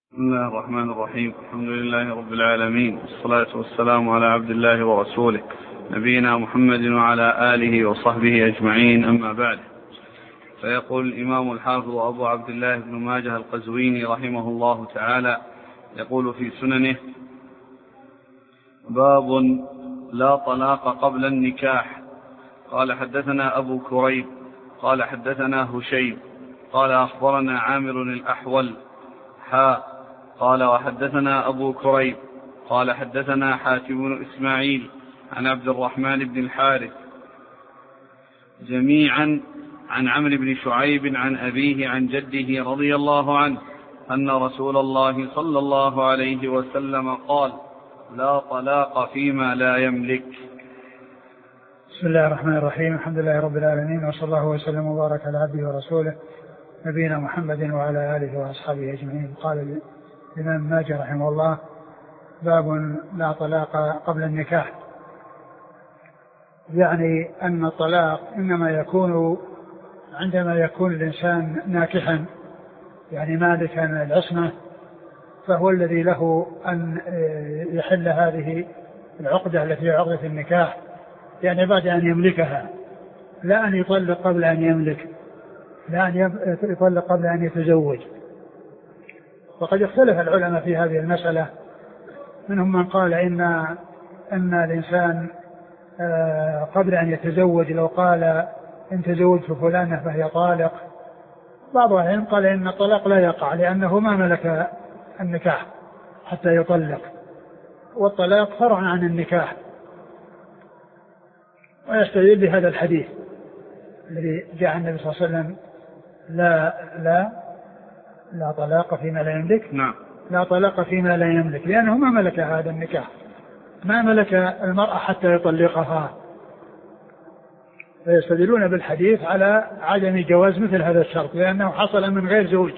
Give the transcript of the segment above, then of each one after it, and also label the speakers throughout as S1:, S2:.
S1: بسم الله الرحمن الرحيم. الحمد لله رب العالمين، والصلاة والسلام على عبد الله ورسوله نبينا محمد وعلى آله وصحبه أجمعين، أما بعد. فيقول الإمام الحافظ أبو عبد الله بن ماجه القزويني رحمه الله تعالى، يقول في سننه: باب لا طلاق قبل النكاح. قال حدثنا أبو كريب قال حدثنا هشيم قال أخبرنا عامر الأحول قال وحدثنا أبو كريب قال حدثنا حاتم بن إسماعيل عن عبد الرحمن بن الحارث جميعا عن عمرو بن شعيب عن أبيه عن جده رضي الله عنه أن رسول الله صلى الله عليه وسلم قال: لا طلاق فيما لا يملك.
S2: بسم الله الرحمن الرحيم. الحمد لله رب العالمين، وصلى الله وسلم وبارك على عبده ورسوله نبينا محمد وعلى آله وأصحابه أجمعين. قال الإمام ماجه رحمه الله: باب لا طلاق قبل النكاح. يعني أن الطلاق إنما يكون عندما يكون الإنسان ناكحا، يعني مالكا العصمة، فهو الذي له أن يحل هذه العقدة التي هي عقدة النكاح، يعني بعد أن يملكها، لا أن يطلق قبل أن يملك، لا أن يطلق قبل أن يتزوج. وقد اختلف العلماء في هذه المسألة، منهم من قال إن الإنسان قبل أن يتزوج لو قال إن تزوجت فلانة فهي طالق. بعض العلماء قال إن الطلاق لا يقع لأنه ما ملك النكاح حتى يطلق، والطلاق فرع عن النكاح. ويستدل بهذا الحديث الذي جاء عن النبي صلى الله عليه وسلم: لا طلاق فيما لا يملك.
S1: نعم.
S2: لا طلاق فيما لا يملك، لأنه ما ملك هذا النكاح، ما ملك المرأة حتى يطلقها. فيستدلون بالحديث على عدم جواز مثل هذا الشرط، لأنه حصل من غير زوج،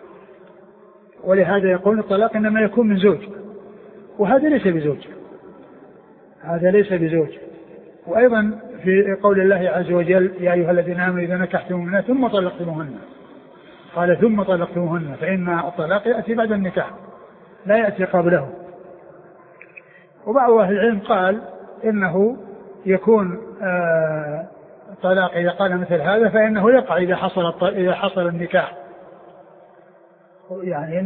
S2: ولهذا يقول الطلاق إنما يكون من زوج، وهذا ليس بزوج، هذا ليس بزوج. وأيضا في قول الله عز وجل: يا أيها الذين آمنوا إذا نكحتم المؤمنات ثم طلقتموهن، قال ثم طلقتموهن، فإن الطلاق يأتي بعد النكاح لا يأتي قبله. وبعض أهل العلم قال إنه يكون الطلاق إذا قال مثل هذا فإنه يقع إذا حصل النكاح، يعني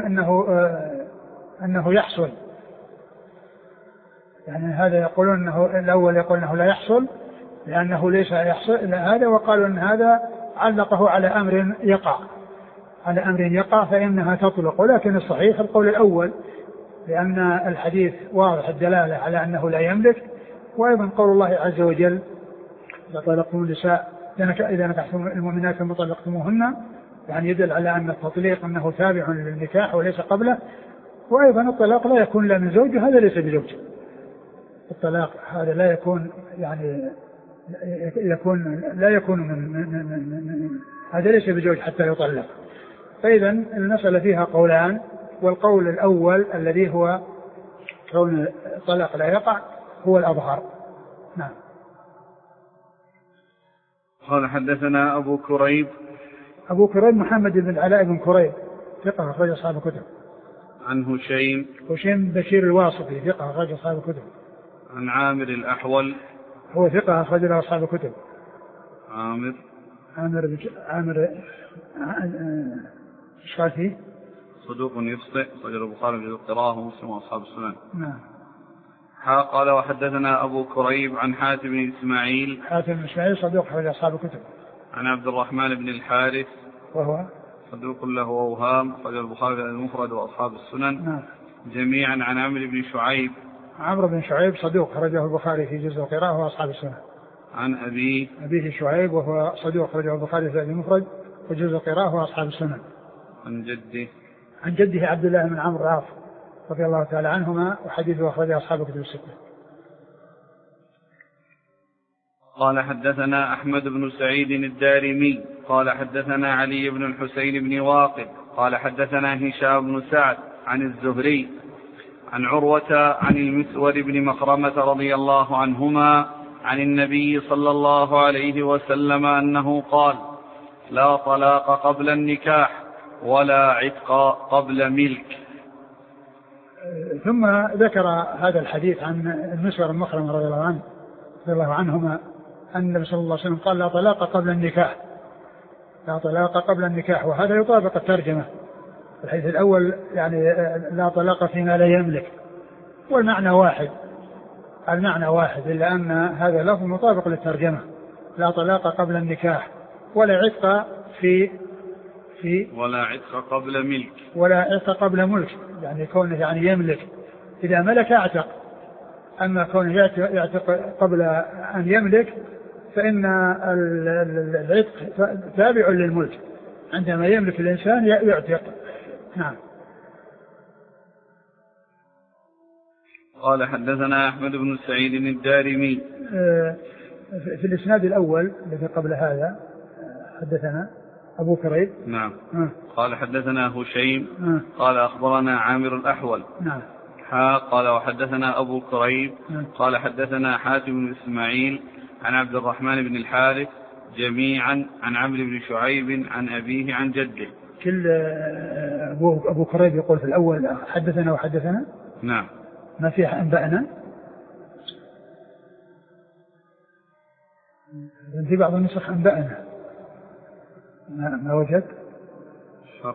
S2: إنه يحصل. يعني هذا يقولون أنه الأول يقول أنه لا يحصل لأنه ليس يحصل إلا هذا، وقالوا أن هذا علقه على أمر يقع فإنها تطلق. ولكن الصحيح القول الأول، لأن الحديث واضح الدلالة على أنه لا يملك. وأيضا قول الله عز وجل: إذا طلقتم النساء إذا نكحتم المؤمنات ثم طلقتموهن، يعني يدل على أن التطليق أنه تابع للنكاح وليس قبله. وأيضا الطلاق لا يكون لا من زوج، هذا ليس بزوج. الطلاق هذا لا يكون، يعني لا يكون من هذا ليس بزوج حتى يطلق. فإذا المسألة فيها قولان، والقول الأول الذي هو كون الطلاق لا يقع هو الأظهر. نعم.
S1: قال حدثنا أبو كريب
S2: محمد بن العلاء بن كريب، ثقة أخرج أصحاب الكتب.
S1: عن
S2: هشيم بشير الواسطي، ثقة أخرج أصحاب الكتب.
S1: عن عامر الأحول،
S2: هو ثقة أخرج له أصحاب الكتب.
S1: عامر
S2: ايش قال فيه؟
S1: صدوق يخطئ، أخرج البخاري في القراءة ومسلم وأصحاب السنن.
S2: نعم.
S1: قال وحدثنا أبو كريب عن حاتم بن إسماعيل
S2: صدوق أخرج أصحاب الكتب.
S1: عن عبد الرحمن بن الحارث
S2: وهو
S1: صدوق له أوهام، أخرج البخاري في المفرد وأصحاب السنن.
S2: نعم.
S1: جميعا عن عمرو بن شعيب.
S2: عمرو بن شعيب صدوق، خرجه البخاري في جزء القراءة وأصحاب السنن.
S1: عن أبيه
S2: شعيب وهو صدوق، خرجه البخاري في المفرد وجزء القراءة وأصحاب السنن. عن جده عبد الله بن عمرو العاص رضي الله تعالى عنهما، وحديثه أخرجه أصحاب الكتب الستة.
S1: قال حدثنا أحمد بن سعيد الدارمي قال حدثنا علي بن الحسين بن واقد قال حدثنا هشام بن سعد عن الزهري عن عروة عن المسور بن مخرمة رضي الله عنهما عن النبي صلى الله عليه وسلم أنه قال: لا طلاق قبل النكاح، ولا عتق قبل ملك.
S2: ثم ذكر هذا الحديث عن المسور المخرم رضي الله عنهما أن النبي صلى الله عليه وسلم قال لا طلاق قبل النكاح، لا طلاق قبل النكاح، وهذا يطابق الترجمة. الحديث الأول يعني لا طلاق فيما لا يملك، والمعنى واحد، المعنى واحد، إلا أن هذا لفظ مطابق للترجمة، لا طلاق قبل النكاح ولا عتق في
S1: ولا عتق قبل ملك،
S2: ولا عتق قبل ملك، يعني كونه يعني يملك، إذا ملك اعتق، أما كونه يعتق قبل أن يملك فإن العتق تابع للملك، عندما يملك الإنسان يعتق. نعم.
S1: قال حدثنا أحمد بن سعيد الدارمي.
S2: في الإسناد الأول الذي قبل هذا حدثنا أبو كريب.
S1: نعم. قال حدثنا هشيم. قال أخبرنا عامر الأحول.
S2: نعم.
S1: قال وحدثنا أبو كريب. قال حدثنا حاتم بن إسماعيل عن عبد الرحمن بن الحارث جميعا عن عمرو بن شعيب عن أبيه عن جده.
S2: كل أبو كريب يقول في الأول حدثنا وحدثنا.
S1: نعم.
S2: ما فيها أنبأنا. في بعض النسخ أنبأنا ما وجد
S1: شر.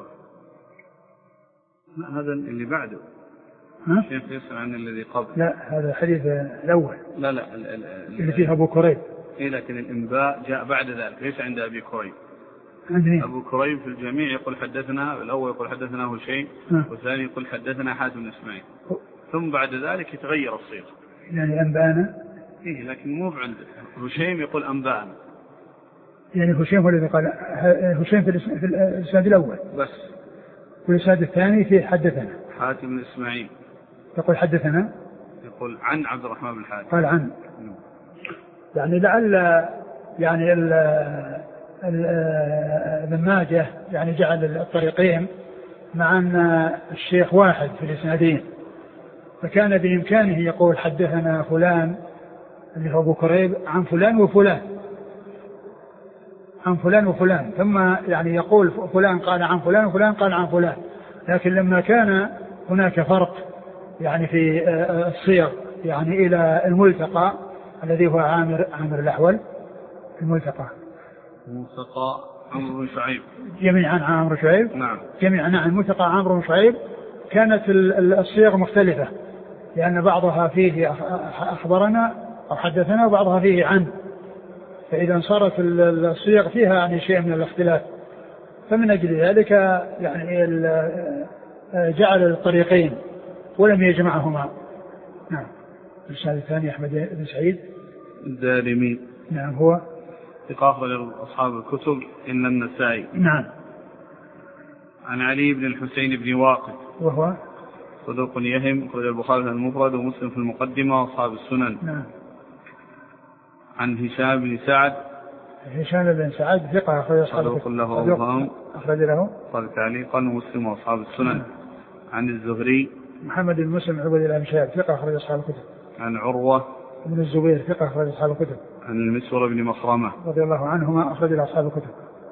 S1: هذا اللي بعده الشيخ يسأل عن الذي قبل.
S2: لا هذا الحديث الأول.
S1: لا
S2: اللي فيه أبو كريب.
S1: لكن الإنباء جاء بعد ذلك، ليس عند أبي كريب.
S2: أبو
S1: كريب في الجميع يقول حدثنا، الأول يقول حدثنا هشيم، والثاني يقول حدثنا حاتم بن إسماعيل، ثم بعد ذلك يتغير الصيغة.
S2: يعني أنبأنا.
S1: لكن مو عند هشيم يقول أنبأنا.
S2: يعني هشيم هو الذي قال، هشيم في الإسناد الأول بس، والإسناد الثاني فيه حدثنا
S1: حاتم بن إسماعيل يقول
S2: حدثنا،
S1: يقول عن عبد الرحمن بن الحارث
S2: قال عن. يعني لعل يعني ابن ماجه يعني جعل الطريقين مع أن الشيخ واحد في الإسنادين، فكان بإمكانه يقول حدثنا فلان اللي هو أبو كريب عن فلان وفلان، عن فلان وفلان، ثم يعني يقول فلان قال عن فلان وفلان قال عن فلان. لكن لما كان هناك فرق يعني في الصيغ يعني إلى الملتقى الذي هو عامر الأحول، الملتقى
S1: عمرو بن شعيب،
S2: جميعا عمرو شعيب.
S1: نعم.
S2: جميعا نعم، الملتقى عمرو بن شعيب، كانت الصيغ مختلفة، لأن بعضها فيه أخبرنا أو حدثنا وبعضها فيه عن، فإذا صارت الصيغ فيها يعني شيء من الاختلاف، فمن أجل ذلك يعني جعل الطريقين ولم يجمعهما. نعم. الإسناد الثاني أحمد بن سعيد
S1: الدارمي.
S2: نعم. هو
S1: ثقة أصحاب الكتب إلا النسائي.
S2: نعم.
S1: عن علي بن الحسين بن واقد
S2: وهو
S1: صدوق يهم، أخرج البخاري في المفرد ومسلم في المقدمة وأصحاب السنن.
S2: نعم.
S1: عن هشام بن سعد.
S2: هشام بن سعد ثقة، أخرج أصحاب
S1: الكتب، أخرج
S2: له
S1: قال تعليقا ومسلم وأصحاب السنن. عن الزهري
S2: محمد بن مسلم عبد الله بن شهاب ثقة، أخرج أصحاب الكتب.
S1: عن عروة
S2: بن الزبير ثقة، أخرج أصحاب الكتب.
S1: عن المسور بن مخرمة
S2: رضي الله عنهما، أخرج أصحاب الكتب.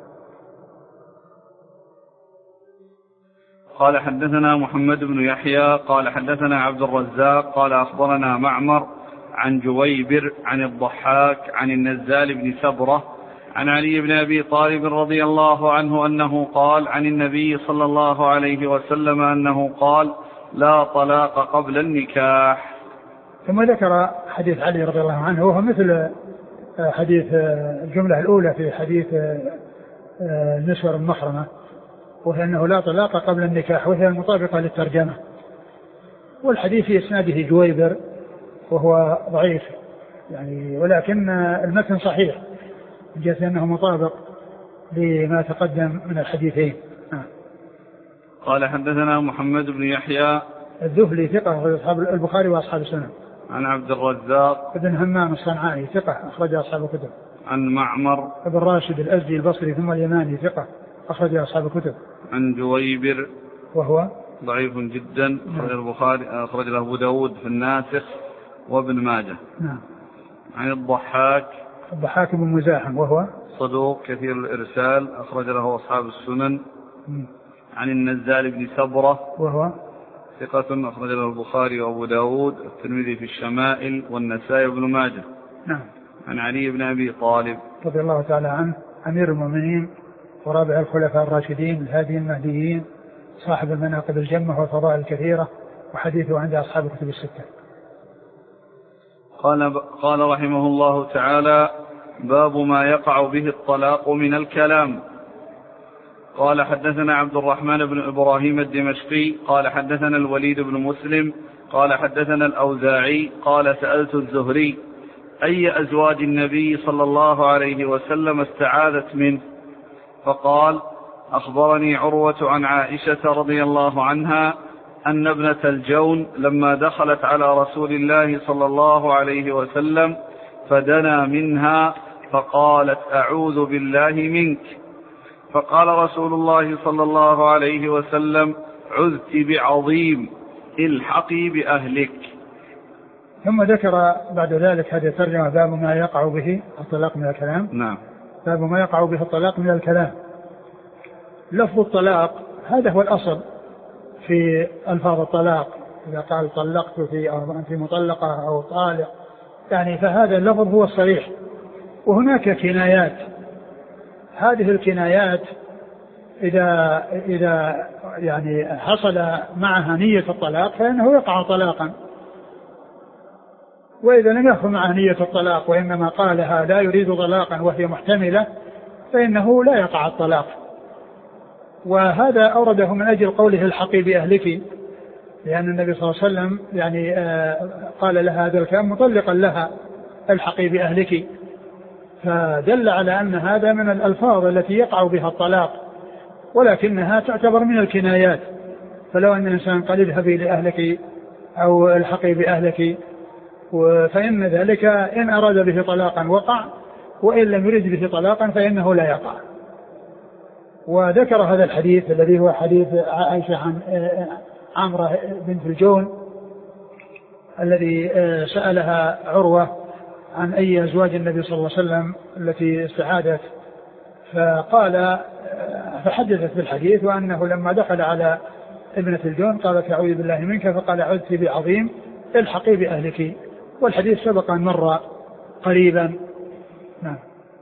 S1: قال حدثنا محمد بن يحيى قال حدثنا عبد الرزاق قال أخبرنا معمر عن جويبر عن الضحاك عن النزال بن سبرة عن علي بن أبي طالب رضي الله عنه أنه قال عن النبي صلى الله عليه وسلم أنه قال لا طلاق قبل النكاح.
S2: ثم ذكر حديث علي رضي الله عنه، وهو مثل حديث الجملة الأولى في حديث النسور المخرمة، وهي أنه لا طلاق قبل النكاح، وهي المطابقة للترجمة. والحديث في إسناده جويبر وهو ضعيف يعني، ولكن المتن صحيح من جهة أنه مطابق لما تقدم من الحديثين.
S1: قال حدثنا محمد بن يحيى
S2: الذهلي ثقة، أصحاب البخاري وأصحاب السنن.
S1: عن عبد الرزاق
S2: بن همام الصنعاني ثقة، أخرج أصحاب الكتب.
S1: عن معمر
S2: بن راشد الأزدي البصري ثم اليماني ثقة، أخرج أصحاب الكتب.
S1: عن جويبر
S2: وهو
S1: ضعيف جدا، أخرج البخاري، أخرج له أبو داود في الناسخ وابن ماجه.
S2: نعم.
S1: عن الضحاك
S2: بن مزاحم وهو
S1: صدوق كثير الإرسال، أخرج له أصحاب السنن. عن النزال بن سبرة
S2: وهو
S1: ثقة أخرج له البخاري وأبو داود والترمذي في الشمائل والنسائي بن ماجه.
S2: نعم.
S1: عن علي بن أبي طالب
S2: رضي الله تعالى عنه أمير المؤمنين ورابع الخلفاء الراشدين الهادي المهديين صاحب المناقب الجمة والفضائل الكثيرة وحديثه عند أصحاب الكتب الستة.
S1: قال رحمه الله تعالى: باب ما يقع به الطلاق من الكلام. قال حدثنا عبد الرحمن بن إبراهيم الدمشقي قال حدثنا الوليد بن مسلم قال حدثنا الأوزاعي قال سألت الزهري أي أزواج النبي صلى الله عليه وسلم استعاذت منه؟ فقال: أخبرني عروة عن عائشة رضي الله عنها أن ابنة الجون لما دخلت على رسول الله صلى الله عليه وسلم فدنا منها فقالت: أعوذ بالله منك. فقال رسول الله صلى الله عليه وسلم: عذت بعظيم، الحقي بأهلك.
S2: ثم ذكر بعد ذلك هذه الترجمة: باب ما يقع به الطلاق من الكلام.
S1: نعم.
S2: باب ما يقع به الطلاق من الكلام. لفظ الطلاق هذا هو الأصل في ألفاظ الطلاق، إذا قال طلقت أو أنت مطلقة أو طالق، يعني فهذا اللفظ هو الصريح. وهناك كنايات، هذه الكنايات إذا يعني حصل معها نية الطلاق فإنه يقع طلاقا، وإذا لم يحصل معها نية الطلاق وإنما قالها لا يريد طلاقا وهي محتملة فإنه لا يقع الطلاق. وهذا أورده من أجل قوله: الحقي بأهلك، لأن النبي صلى الله عليه وسلم يعني قال لها هذا الكلام مطلقا لها: الحقي بأهلك، فدل على أن هذا من الألفاظ التي يقع بها الطلاق، ولكنها تعتبر من الكنايات. فلو أن الإنسان قال: اذهبي لأهلك أو الحقي بأهلك، فإن ذلك إن أراد به طلاقا وقع، وإن لم يرد به طلاقا فإنه لا يقع. وذكر هذا الحديث الذي هو حديث عائشة عن عمرة بنت الجون الذي سألها عروة عن أي أزواج النبي صلى الله عليه وسلم التي استعادت، فحدثت بالحديث، وأنه لما دخل على ابنة الجون قالت: أعوذ بالله منك، فقال: عذت بعظيم، الحقي بأهلك. والحديث سبق أن مر قريبا. نعم.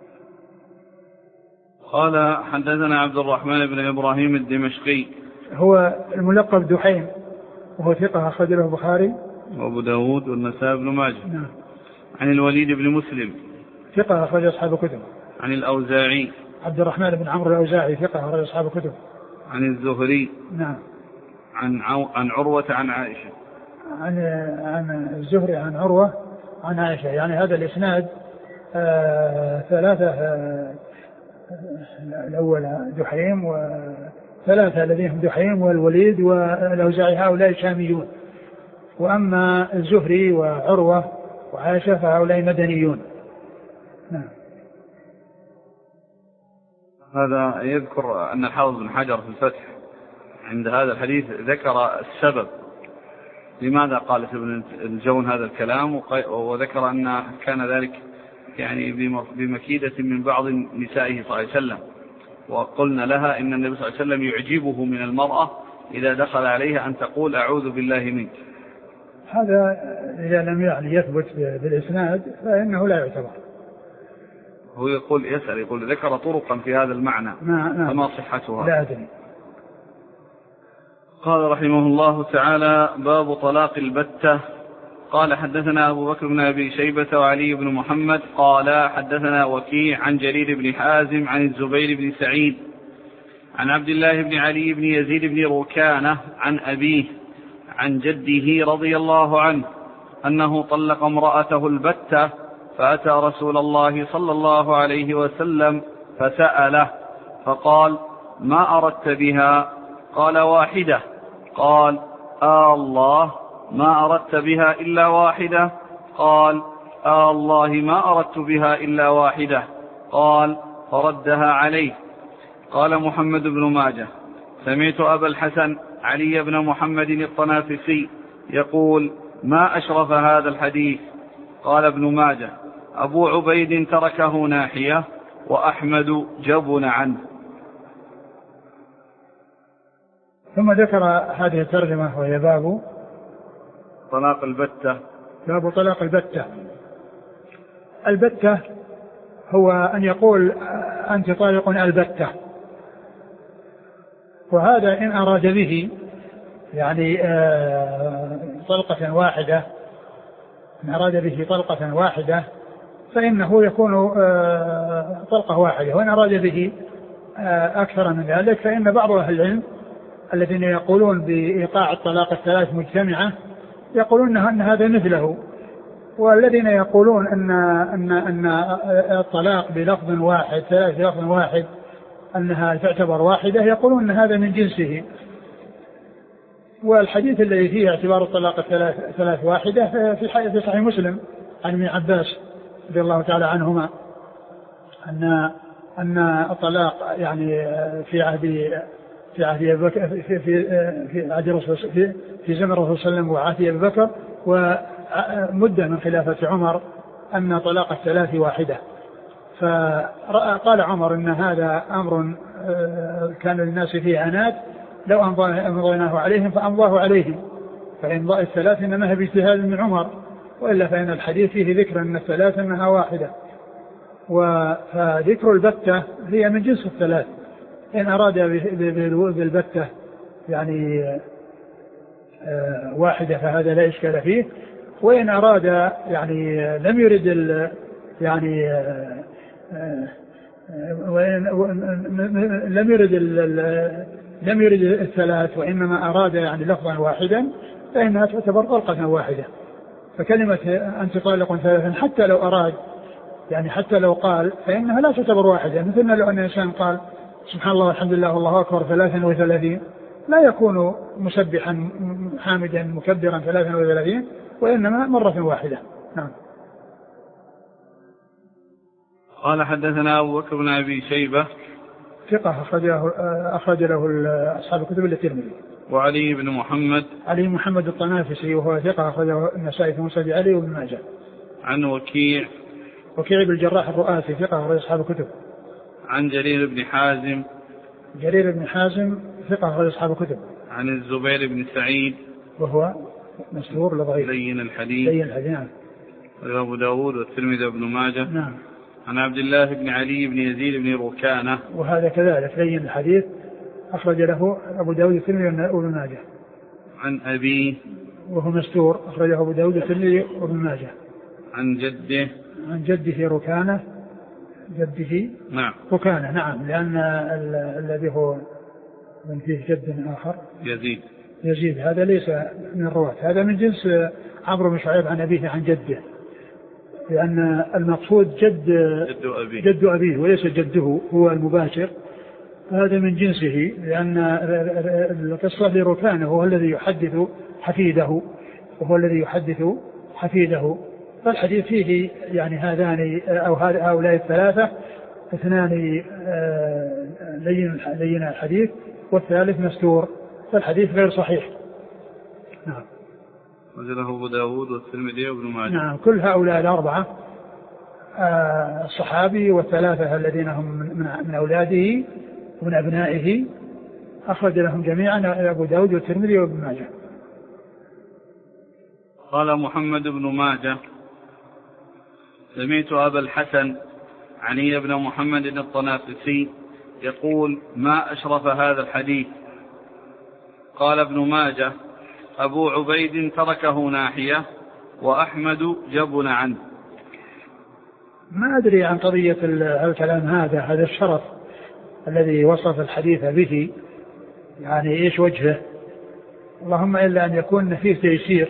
S1: قال حدثنا عبد الرحمن بن إبراهيم الدمشقي
S2: هو الملقب دحيم، وهو ثقة أخرج له البخاري
S1: وأبو داود والنسائي بن ماجه.
S2: نعم.
S1: عن الوليد بن مسلم
S2: ثقة أخرج أصحاب الكتب.
S1: عن الأوزاعي
S2: عبد الرحمن بن عمرو الأوزاعي ثقة أخرج أصحاب الكتب.
S1: عن الزهري
S2: نعم.
S1: عن عروة عن عائشة.
S2: عن الزهري عن عروة عن عائشة، يعني هذا الإسناد ثلاثة، الأول دحيم وثلاثة الذين دحيم والوليد والأوزاعي، هؤلاء شاميون، وأما الزهري وعروة وعائشة فهؤلاء مدنيون. نعم.
S1: هذا يذكر أن الحافظ بن حجر في الفتح عند هذا الحديث ذكر السبب لماذا قالت ابن الجون هذا الكلام، وذكر أن كان ذلك يعني بمكيدة من بعض نسائه صلى الله عليه وسلم، وقلنا لها إن النبي صلى الله عليه وسلم يعجبه من المرأة إذا دخل عليها أن تقول: أعوذ بالله منك.
S2: هذا إذا لم يعني يثبت بالإسناد فإنه لا يعتبر.
S1: هو يقول ذكر طرقا في هذا المعنى فما صحتها؟
S2: لا أدري.
S1: قال رحمه الله تعالى: باب طلاق البتة. قال حدثنا أبو بكر بن أبي شيبة وعلي بن محمد قال حدثنا وكيع عن جرير بن حازم عن الزبير بن سعيد عن عبد الله بن علي بن يزيد بن ركانة عن أبيه عن جده رضي الله عنه أنه طلق امرأته البتة، فأتى رسول الله صلى الله عليه وسلم فسأله فقال: ما أردت بها؟ قال: واحدة. قال: الله ما أردت بها إلا واحدة؟ قال: الله ما أردت بها إلا واحدة. قال: فردها عليه. قال محمد بن ماجه: سمعت أبا الحسن علي بن محمد الطنافسي يقول: ما أشرف هذا الحديث. قال ابن ماجه: أبو عبيد تركه ناحية وأحمد جبن عنه.
S2: ثم ذكر هذه الترجمة وهي باب
S1: طلاق البتة.
S2: باب طلاق البتة. البتة هو أن يقول أنت طالق البتة، وهذا إن أراد به يعني طلقة واحدة، إن أراد به طلقة واحدة فإنه يكون طلقة واحدة، وإن أراد به أكثر من ذلك فإن بعض أهل العلم الذين يقولون بإيقاع الطلاق الثلاث مجتمعة يقولون أن هذا مثله، والذين يقولون أن الطلاق بلفظ واحد ثلاث بلفظ واحد أنها تعتبر واحدة يقولون أن هذا من جنسه. والحديث الذي فيه اعتبار الطلاق الثلاث واحدة في صحيح مسلم عن ابن عباس رضي الله تعالى عنهما أن الطلاق يعني في عهد أبي بكر في عهد الرسول في زمن الرسول صلى الله عليه وسلم وعهد أبي بكر ومدة من خلافة عمر أن طلاق الثلاث واحدة. فقال عمر إن هذا أمر كان للناس فيه عناد لو أمضيناه عليهم فأمضاه عليهم، فإمضاء الثلاث إنما هي باجتهاد من عمر، وإلا فإن الحديث فيه ذكر أن الثلاث أنها واحدة. وذكر البتة هي من جنس الثلاث، إن أراد بالبتة يعني واحدة فهذا لا إشكال فيه، وإن أراد يعني لم يرد الثلاث وإنما أراد يعني لفظا واحدا فإنها تعتبر طلقة واحدة. فكلمة أنت طالق ثلاثا حتى لو أراد يعني حتى لو قال فإنها لا تعتبر واحدة، مثلنا لو أن الإنسان قال سبحان الله والحمد لله والله أكبر 33 لا يكون مسبحا حامدا مكبرا 33 وإنما مرة واحدة. نعم.
S1: قال حدثنا أبو بكر بن أبي شيبة
S2: ثقة أخرج له أصحاب الكتب الترمذي.
S1: وعلي بن محمد
S2: علي محمد الطنافسي وهو ثقة أخرجه النسائي في مسند علي وابن ماجه.
S1: عن وكيع
S2: بن الجراح الرؤاسي ثقة أخرج أصحاب الكتب.
S1: عن جرير بن حازم ثقة أخرج أصحاب الكتب. عن الزبير بن سعيد
S2: وهو مستور لضعيف
S1: لين الحديث.
S2: نعم.
S1: أبو داود والترمذي وابن ماجه.
S2: نعم.
S1: عن عبد الله بن علي بن يزيد بن ركانة
S2: وهذا كذلك لين الحديث أخرج له أبو داود والترمذي وابن ماجه.
S1: عن أبيه
S2: وهو مستور أخرجه أبو داود والترمذي وابن ماجه.
S1: عن جده
S2: ركانة
S1: نعم
S2: ركانة نعم، لأن الذي هو من فيه جد آخر يزيد هذا ليس من الرواة، هذا من جنس عمرو بن شعيب عن أبيه عن جده، لأن المقصود جد أبيه وليس جده هو المباشر، هذا من جنسه، لأن القصة لركانه هو الذي يحدث حفيده فالحديث فيه يعني هذان أو هؤلاء الثلاثة اثنان لين الحديث والثالث مستور، فالحديث غير صحيح. نعم.
S1: وجده أبو داود والترمذي وابن ماجه.
S2: نعم. كل هؤلاء الأربعة الصحابي والثلاثة الذين هم من أولاده ومن أبنائه أخرج لهم جميعا أبو داود والترمذي وابن ماجه.
S1: قال محمد بن ماجه سمعت أبا الحسن علي بن محمد الطنافسي يقول ما أشرف هذا الحديث. قال ابن ماجه أبو عبيد تركه ناحية وأحمد جبن عنه.
S2: ما أدري عن قضية الكلام هذا الشرف الذي وصف الحديث به، يعني إيش وجهه؟ اللهم إلا أن يكون فيه تيسير،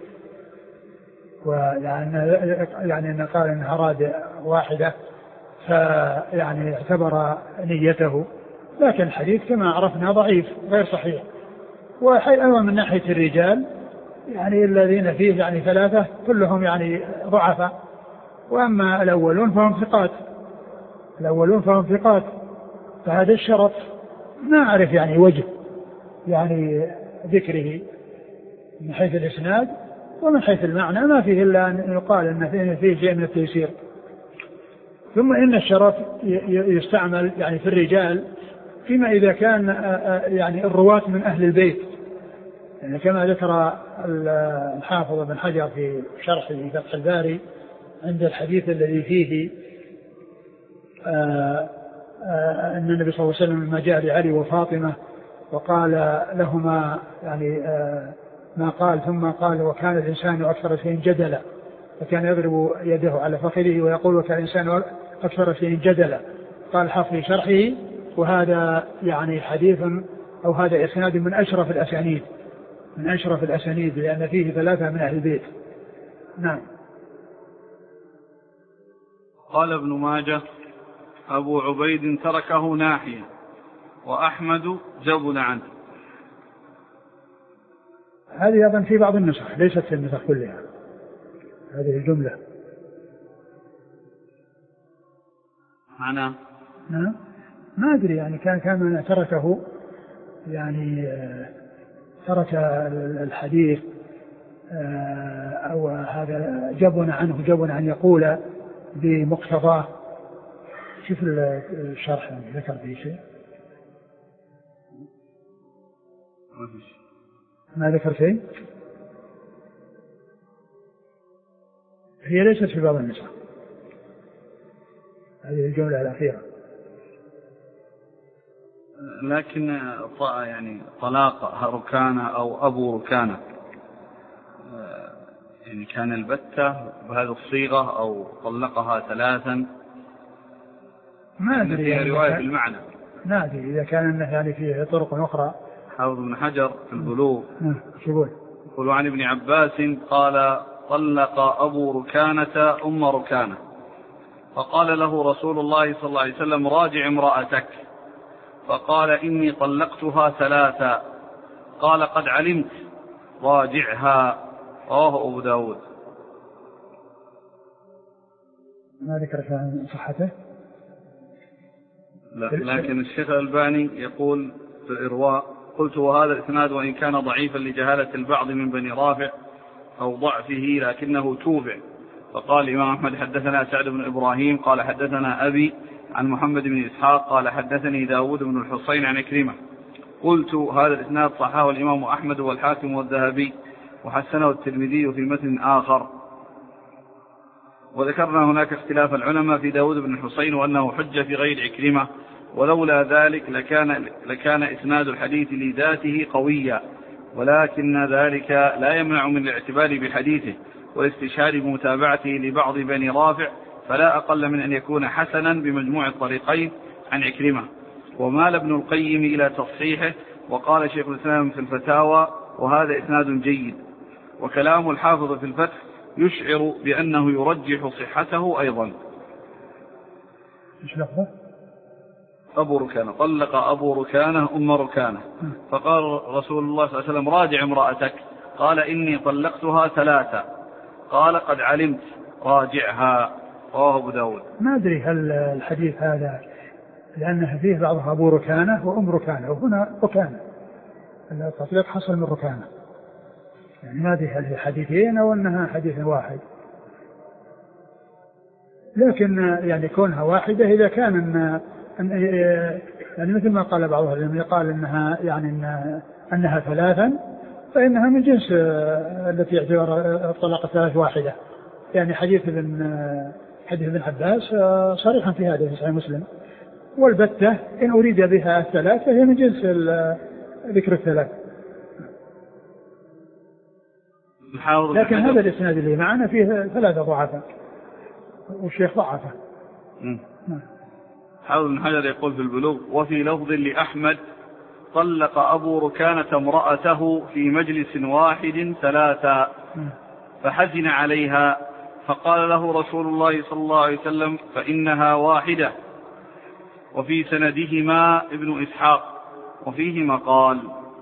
S2: يعني أن قال إن أراد واحدة فيعني اعتبر نيته، لكن الحديث كما عرفنا ضعيف غير صحيح. وأيضا من ناحية الرجال يعني الذين فيه يعني ثلاثة كلهم يعني ضعفاء، وأما الأولون فهم ثقات، فهذا الشرف ما أعرف يعني وجه يعني ذكره من حيث الإسناد، ومن حيث المعنى ما فيه إلا أن يقال أن فيه شيء من التيسير. ثم إن الشرف يستعمل يعني في الرجال فيما إذا كان يعني الرواة من أهل البيت، يعني كما ذكر الحافظ ابن حجر في شرحه فتح الباري عند الحديث الذي فيه أن النبي صلى الله عليه وسلم لما جاء لعلي وفاطمة وقال لهما يعني ما قال، ثم قال وكان الإنسان أكثر شيء جدلا، فكان يضرب يده على فخذه ويقول وكان الإنسان أكثر شيء جدلا. قال حافظ في شرحه وهذا يعني حديث أو هذا إسناد من أشرف الأسانيد، من أشرف الأسانيد، لأن فيه 3 من أهل البيت. نعم.
S1: قال ابن ماجه أبو عبيد تركه ناحية وأحمد جبن عنه.
S2: هذه أيضا في بعض النسخ، ليست في النسخ كلها هذه الجملة.
S1: معنى
S2: نعم ما أدري، يعني كان تركه، يعني ترك الحديث أو هذا جبن عنه، جبن أن يقول بمقتضاه. شوف الشرح يعني ذكر فيه شيء ما ذكر شيء، هي ليست في بعض النسخ هذه الجملة الأخيرة،
S1: لكن يعني طلاق ركانة أو أبو ركانة يعني كان البتة بهذه الصيغة أو طلقها 3،
S2: ما أدري
S1: فيها رواية بالمعنى.
S2: ما أدري إذا كان يعني فيه طرق أخرى.
S1: حافظ ابن حجر في البلوغ
S2: يقول
S1: عن ابن عباس قال طلق أبو ركانة أم ركانة، فقال له رسول الله صلى الله عليه وسلم راجع امرأتك، فقال إني طلقتها 3، قال قد علمت راجعها، رواه أبو داود.
S2: ما ذكر عن صحته،
S1: لكن الشيخ الألباني يقول في الإرواء قلت وهذا الإسناد وإن كان ضعيفا لجهالة البعض من بني رافع أو ضعفه لكنه توبع. فقال الإمام أحمد حدثنا سعد بن إبراهيم قال حدثنا أبي عن محمد بن إسحاق قال حدثني داود بن الحصين عن عكرمة. قلت هذا الإسناد صححه الإمام أحمد والحاكم والذهبي وحسنه الترمذي في متن آخر. وذكرنا هناك اختلاف العلماء في داود بن الحصين وأنه حجة في غير عكرمة، ولولا ذلك لكان إسناد الحديث لذاته قويا، ولكن ذلك لا يمنع من الاعتبار بحديثه والاستشهاد بمتابعته لبعض بني رافع، فلا أقل من أن يكون حسنا بمجموع الطريقين عن عكرمة. ومال ابن القيم إلى تصحيحه، وقال شيخ الإسلام في الفتاوى وهذا إسناد جيد. وكلام الحافظ في الفتح يشعر بأنه يرجح صحته أيضا.
S2: مش لفظه
S1: أبو ركانة طلق أبو ركانة أم ركانة، فقال رسول الله صلى الله عليه وسلم راجع امرأتك، قال إني طلقتها 3، قال قد علمت راجعها، رواه أبو داود.
S2: ما أدري هل الحديث هذا لأنه فيه بعضها أبو ركانة وأم ركانة، وهنا ركانة، التطليق حصل من ركانة، يعني ما أدري هل هي حديثين أو أنها حديث واحد، لكن يعني كونها واحدة إذا كان يعني مثل ما قال بعض العلماء قال إنها يعني أنها 3 فإنها من جنس التي يعتبر الطلاق 3 واحدة، يعني حديث ابن عباس صريحا في هذا في صحيح مسلم. والبتة إن أريد بها 3 هي من جنس ذكر 3. لكن هذا الإسناد اللي معنا فيه 3 ضعفاء والشيخ ضعفه.
S1: حافظ بن حجر يقول في البلوغ وفي لفظ لأحمد طلق أبو ركانة امرأته في مجلس واحد 3 فحزن عليها، فقال له رسول الله صلى الله عليه وسلم فإنها واحدة. وفي سندهما ابن إسحاق وفيه مقال.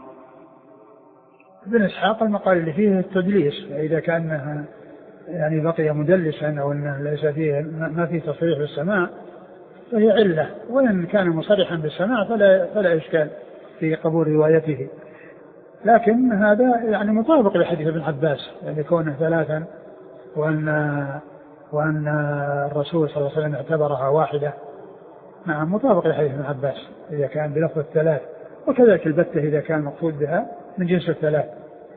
S2: ابن إسحاق المقال اللي فيه التدليس، إذا كان يعني بقي مدلسا أو أنه ليس فيه ما فيه تصريح بالسماع فهي علة، وإن كان مصرحا بالسماع فلا إشكال في قبول روايته. لكن هذا يعني مطابق لحديث ابن عباس، يعني كونه 3 وأن الرسول صلى الله عليه وسلم اعتبرها واحدة، نعم مطابق لحديث ابن عباس إذا كان بلفظ الثلاث، وكذلك البتة إذا كان مقصود بها من جنس الثلاث.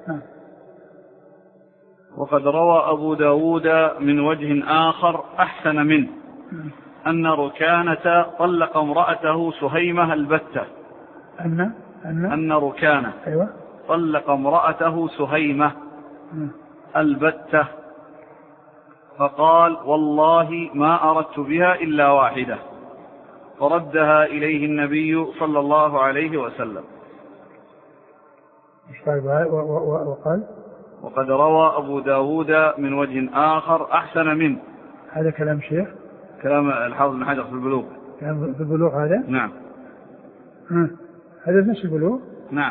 S1: وقد روى أبو داود من وجه آخر أحسن منه أن ركانة طلق امرأته سهيمة البتة. أن ركانة
S2: أيوة
S1: طلق امرأته سهيمة البتة فقال والله ما أردت بها إلا واحدة، فردها إليه النبي صلى الله عليه وسلم.
S2: وقال
S1: وقد روى أبو داود من وجه آخر أحسن منه.
S2: هذا كلام شيخ،
S1: كلام الحافظ بن حجر في البلوغ.
S2: كلام في البلوغ هذا؟
S1: نعم.
S2: هذا نفس البلوغ؟
S1: نعم.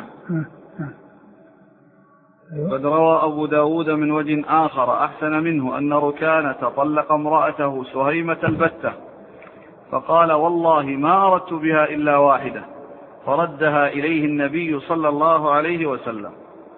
S1: قد روى أبو داود من وجه آخر أحسن منه أن ركانة طلق امرأته سهيمة البتة فقال والله ما أردت بها إلا واحدة، فردها إليه النبي صلى الله عليه وسلم.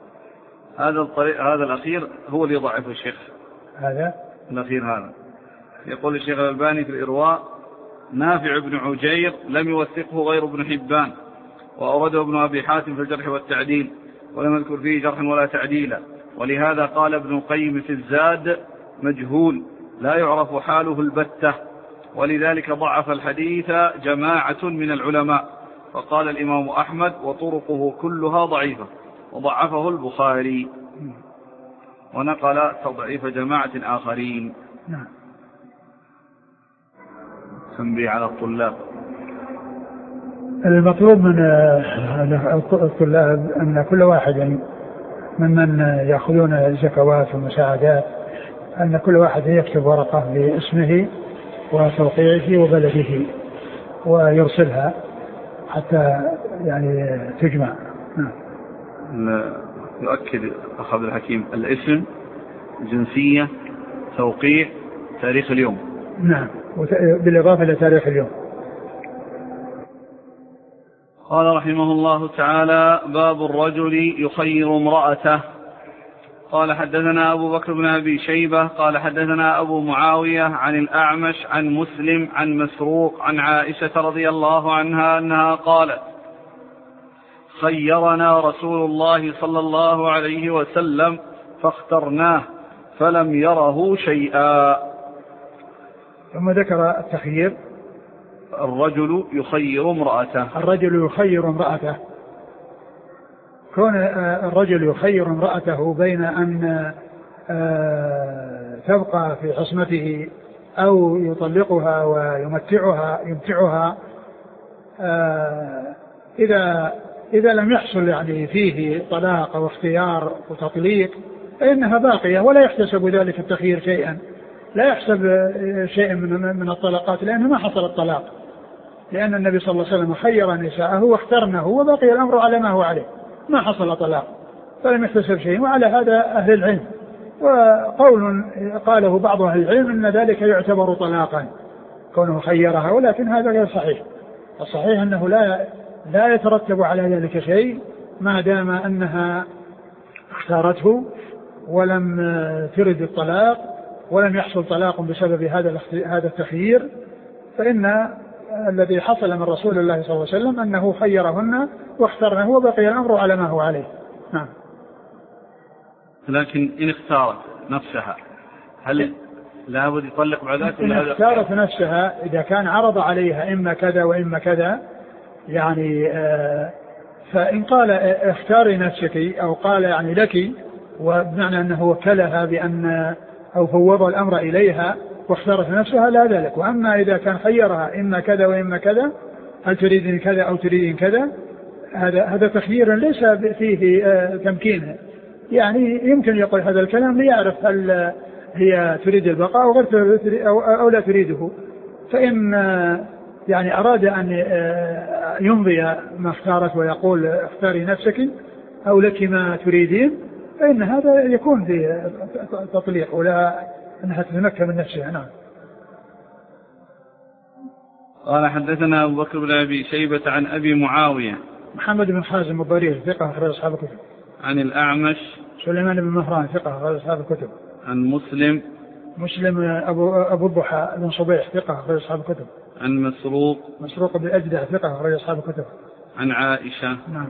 S1: هذا الأخير هو اللي ضعف الشيخ،
S2: هذا
S1: الأخير هذا. يقول الشيخ الألباني في الإرواء نافع بن عجير لم يوثقه غير ابن حبان، وأورده ابن أبي حاتم في الجرح والتعديل ولم يذكر فيه جرحا ولا تعديلا، ولهذا قال ابن القيم في الزاد مجهول لا يعرف حاله البتة، ولذلك ضعف الحديث جماعة من العلماء. فقال الإمام أحمد وطرقه كلها ضعيفة، وضعفه البخاري، ونقل تضعيف جماعة آخرين. تنبيه على الطلاب.
S2: المطلوب من الطلاب أن كل واحد ممن يأخذون الزكوات والمساعدات أن كل واحد يكتب ورقة باسمه وتوقيعه وبلده ويرسلها حتى يعني تجمع.
S1: يؤكد أخ عبد الحكيم الاسم، جنسية، توقيع، تاريخ اليوم.
S2: نعم، بالإضافة إلى تاريخ اليوم.
S1: قال رحمه الله تعالى باب الرجل يخير امرأته. قال حدثنا أبو بكر بن أبي شيبة قال حدثنا أبو معاوية عن الأعمش عن مسلم عن مسروق عن عائشة رضي الله عنها أنها قالت خيرنا رسول الله صلى الله عليه وسلم فاخترناه فلم يره شيئا.
S2: ثم ذكر التخيير.
S1: الرجل يخير امرأته.
S2: الرجل يخير امرأته، كون الرجل يخير امرأته بين أن تبقى في عصمته أو يطلقها ويمتعها إذا لم يحصل يعني فيه طلاق أو اختيار وتطليق فإنها باقية ولا يحتسب ذلك التخيير شيئا، لا يحسب شيء من الطلاقات لأنه ما حصل الطلاق، لأن النبي صلى الله عليه وسلم خير نساءه واخترنه وبقي الأمر على ما هو عليه، ما حصل طلاق فلم يحتسب شيء. وعلى هذا أهل العلم، وقول قاله بعض أهل العلم أن ذلك يعتبر طلاقا كونه خيرها، ولكن هذا غير صحيح. الصحيح أنه لا يترتب على ذلك شيء ما دام أنها اختارته ولم ترد الطلاق ولم يحصل طلاق بسبب هذا التخيير، فإن الذي حصل من رسول الله صلى الله عليه وسلم أنه خيرهن واخترنه وبقي الأمر على ما هو عليه. نعم.
S1: لكن إن اختارت نفسها هل لا بد يطلق بعد ذلك؟
S2: إن اختارت نفسها إذا كان عرض عليها إما كذا وإما كذا يعني فإن قال اختاري نفسك أو قال يعني لك، وبمعنى أنه وكلها بأن أو فوض الأمر إليها واختارت نفسها لا ذلك. وأما إذا كان خيرها إما كذا وإما كذا، هل تريدين كذا أو تريدين كذا، هذا تخيير ليس فيه تمكين، يعني يمكن يقول هذا الكلام ليعرف هل هي تريد البقاء أو غير أو لا تريده. فإن يعني أراد أن يمضي ما اختارت ويقول اختاري نفسك أو لك ما تريدين، فإن هذا يكون في تطليق ولا أنها تتمكن من نفسها. نعم.
S1: قال حدثنا أبو بكر بن أبي شيبة عن أبي معاوية
S2: محمد بن حازم الضرير ثقة أخرج أصحاب الكتب.
S1: عن الأعمش
S2: سليمان بن مهران ثقة أخرج أصحاب الكتب.
S1: عن مسلم
S2: أبو الضحى بن صبيح ثقة أخرج أصحاب الكتب.
S1: عن مسروق.
S2: مسروق بن الأجدع ثقة أخرج أصحاب الكتب.
S1: عن عائشة.
S2: نعم.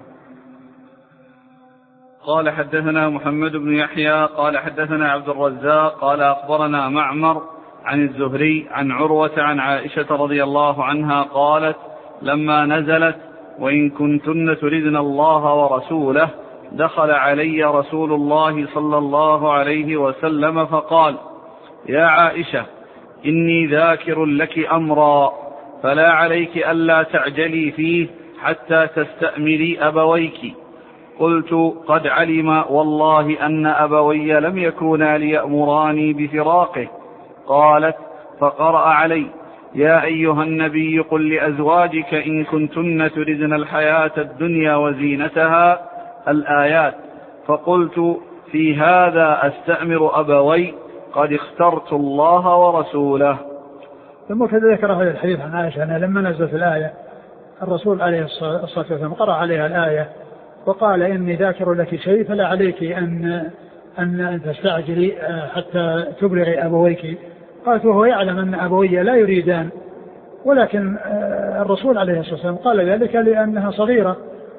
S1: قال حدثنا محمد بن يحيى قال حدثنا عبد الرزاق قال أخبرنا معمر عن الزهري عن عروة عن عائشة رضي الله عنها قالت لما نزلت وإن كنتن تردن الله ورسوله دخل علي رسول الله صلى الله عليه وسلم فقال يا عائشة إني ذاكر لك أمرا فلا عليك ألا تعجلي فيه حتى تستأمري أبويك. قلت قد علم والله أن أبوي لم يكونا ليأمراني بفراقه. قالت فقرأ علي يا أيها النبي قل لأزواجك إن كنتن تردن الحياة الدنيا وزينتها الآيات. فقلت في هذا أستأمر أبوي قد اخترت الله ورسوله.
S2: ثم كذا ذكر هذا الحديث عن عائشة أنها لما نزلت الآية الرسول عليه الصلاة والسلام قرأ عليها الآية وقال إني ذاكر لك شيء فلا عليك أن تستعجلي حتى تبلغي أبويك. قالت وهو يعلم أن أبوي لا يريدان، ولكن الرسول عليه الصلاة والسلام قال ذلك لأنها صغيرة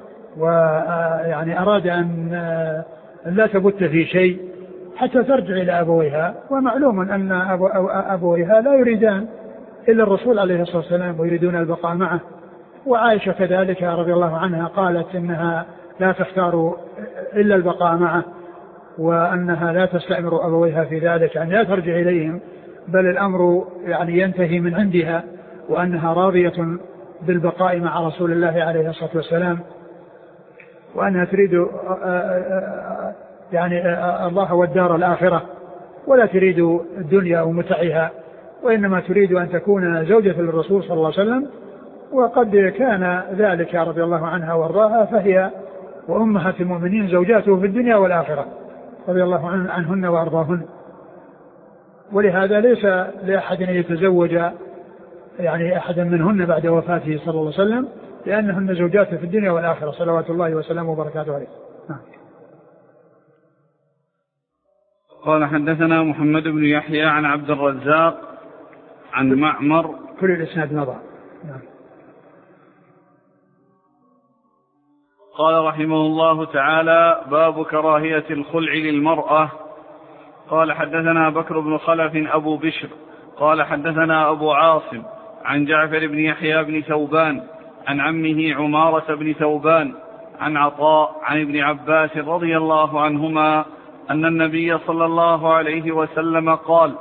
S2: ويعني أراد أن لا تبت في شيء حتى ترجع إلى أبويها، ومعلوم أن أبويها لا يريدان إلا الرسول عليه الصلاة والسلام ويريدون البقاء معه. وعائشة كذلك رضي الله عنها قالت إنها لا تختار إلا البقاء معه، وأنها لا تستأمر أبويها في ذلك أن لا ترجع إليهم، بل الأمر يعني ينتهي من عندها، وأنها راضية بالبقاء مع رسول الله عليه الصلاة والسلام، وأنها تريد يعني الله والدار الآخرة ولا تريد الدنيا ومتعها، وإنما تريد أن تكون زوجة للرسول صلى الله عليه وسلم. وقد كان ذلك رضي الله عنها وارضاها، فهي وأمهات المؤمنين زوجاته في الدنيا والآخرة رضي الله عنهن وأرضاهن. ولهذا ليس لأحد أن يتزوج يعني أحدا منهن بعد وفاته صلى الله عليه وسلم، لأنهن زوجاته في الدنيا والآخرة صلوات الله وسلامه وبركاته عليه.
S1: قال حدثنا محمد بن يحيى عن عبد الرزاق عن معمر
S2: كل الإسناد مضى.
S1: قال رحمه الله تعالى باب كراهية الخلع للمرأة. قال حدثنا بكر بن خلف أبو بشر قال حدثنا أبو عاصم عن جعفر بن يحيى بن ثوبان عن عمه عمارة بن ثوبان عن عطاء عن ابن عباس رضي الله عنهما أن النبي صلى الله عليه وسلم قال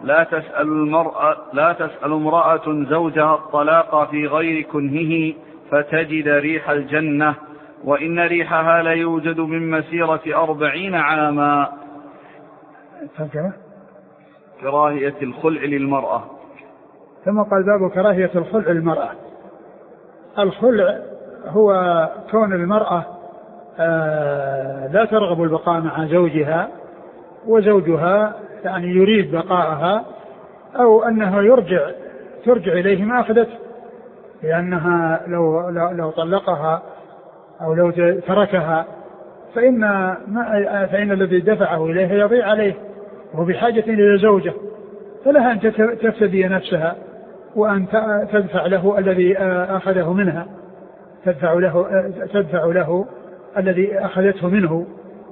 S1: لا تسأل امرأة زوجها الطلاق في غير كنهه فتجد ريح الجنة، وإن ريحها لا يوجد من مسيرة 40 عاما. كراهية الخلع للمرأة.
S2: ثم قال باب كراهية الخلع للمرأة. الخلع هو كون المرأة لا ترغب البقاء مع زوجها، وزوجها يعني يريد بقاءها، أو أنها ترجع إليه ما أخذت، لأنها لو طلقها أو لو تركها فإن الذي دفعه إليه يضيع عليه، وهو بحاجة إلى زوجة، فلها أن تفتدي نفسها وأن تدفع له الذي أخذه منها، تدفع له الذي أخذته منه.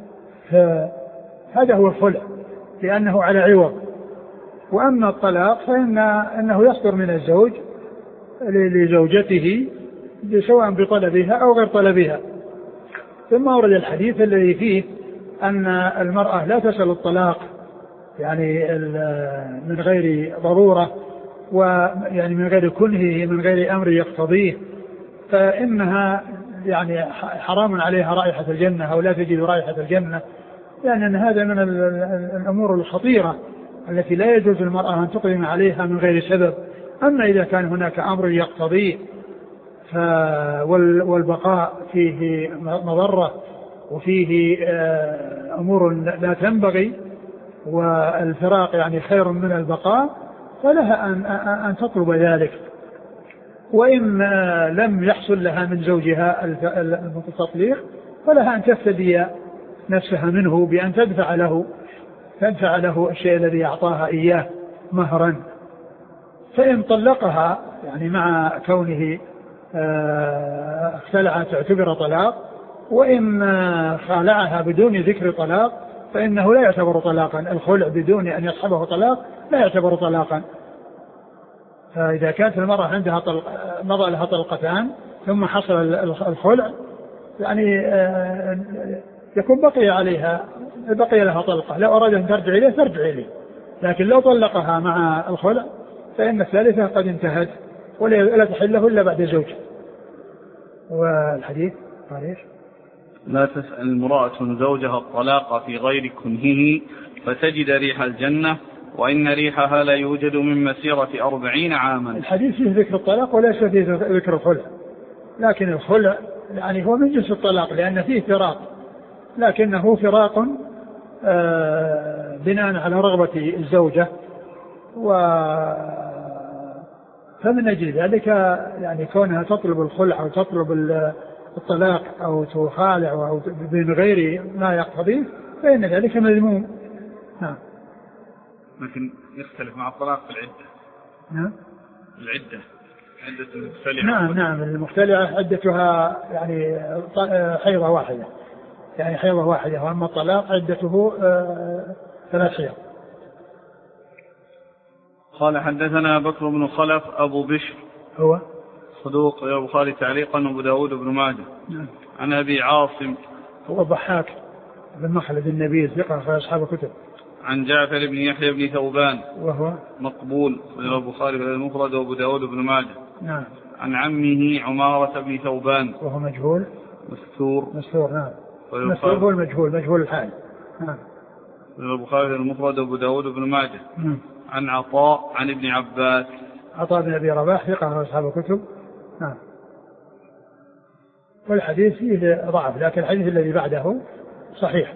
S2: فهذا هو الخلع لأنه على عوض. وأما الطلاق فإنه يصدر من الزوج لزوجته سواء بطلبها أو غير طلبها. ثم ورد الحديث الذي فيه أن المرأة لا تسأل الطلاق يعني من غير ضرورة، ويعني من غير كنهه، من غير أمر يقتضيه، فإنها يعني حرام عليها رائحة الجنة أو لا تجد رائحة الجنة، لأن هذا من الأمور الخطيرة التي لا يجوز المرأة أن تقدم عليها من غير سبب. أما إذا كان هناك أمر يقتضيه والبقاء فيه مضرة وفيه أمور لا تنبغي، والفراق يعني خير من البقاء، فلها أن تطلب ذلك. وإن لم يحصل لها من زوجها التطليق فلها أن تفتدي نفسها منه بأن تدفع له الشيء الذي أعطاها إياه مهرا. فإن طلقها يعني مع كونه اختلعت تعتبر طلاق، وإن خالعها بدون ذكر طلاق فإنه لا يعتبر طلاقا. الخلع بدون أن يصحبه طلاق لا يعتبر طلاقا. فإذا كانت المرأة عندها مضى لها طلقتان ثم حصل الخلع يعني يكون بقي لها طلقة، لو أراد أن ترجع إليه ترجع إليه، لكن لو طلقها مع الخلع فإن الثالثة قد انتهت ولا تحل له إلا بعد زوج. والحديث قال إيش؟
S1: لا تسأل امرأة زوجها الطلاق في غير كنهه فتجد ريح الجنة وإن ريحها لا يوجد من مسيرة 40 عاما.
S2: الحديث فيه ذكر الطلاق وليس فيه ذكر الخلع، لكن الخلع يعني هو من جنس الطلاق لأن فيه فراق، لكنه فراق بناء على رغبة الزوجة، فمن أجل ذلك يعني كونها تطلب الخلع أو تطلب الطلاق أو تخالع أو من غير ما يقتضيه فإن ذلك مذموم. نعم.
S1: لكن يختلف مع الطلاق في العدة.
S2: نعم.
S1: العدة المختلعة.
S2: نعم المختلعة عدتها يعني حيضة واحدة، يعني حيضة واحدة، وأما الطلاق عدته 3 حيض.
S1: قال حدثنا بكر بن خلف أبو بشر
S2: هو
S1: صدوق يا البخاري تعليقا وأبو داود بن ماجه.
S2: نعم.
S1: عن أبي عاصم
S2: هو ضحاك بن مخلد النبي ثقة في أصحاب الكتب.
S1: عن جعفر بن يحيى بن ثوبان وهو
S2: مقبول
S1: يا البخاري المفرد وأبو داود بن ماجه.
S2: نعم.
S1: عن عمه عمارة بن ثوبان
S2: وهو مجهول مستور. نعم. مستور هو المجهول مجهول الحال. نعم.
S1: البخاري المفرد وأبو داود بن ماجه. عن عطاء عن ابن عباس.
S2: عطاء بن أبي رباح ثقة في أصحاب الكتب. نعم. والحديث فيه ضعف لكن الحديث الذي بعده صحيح.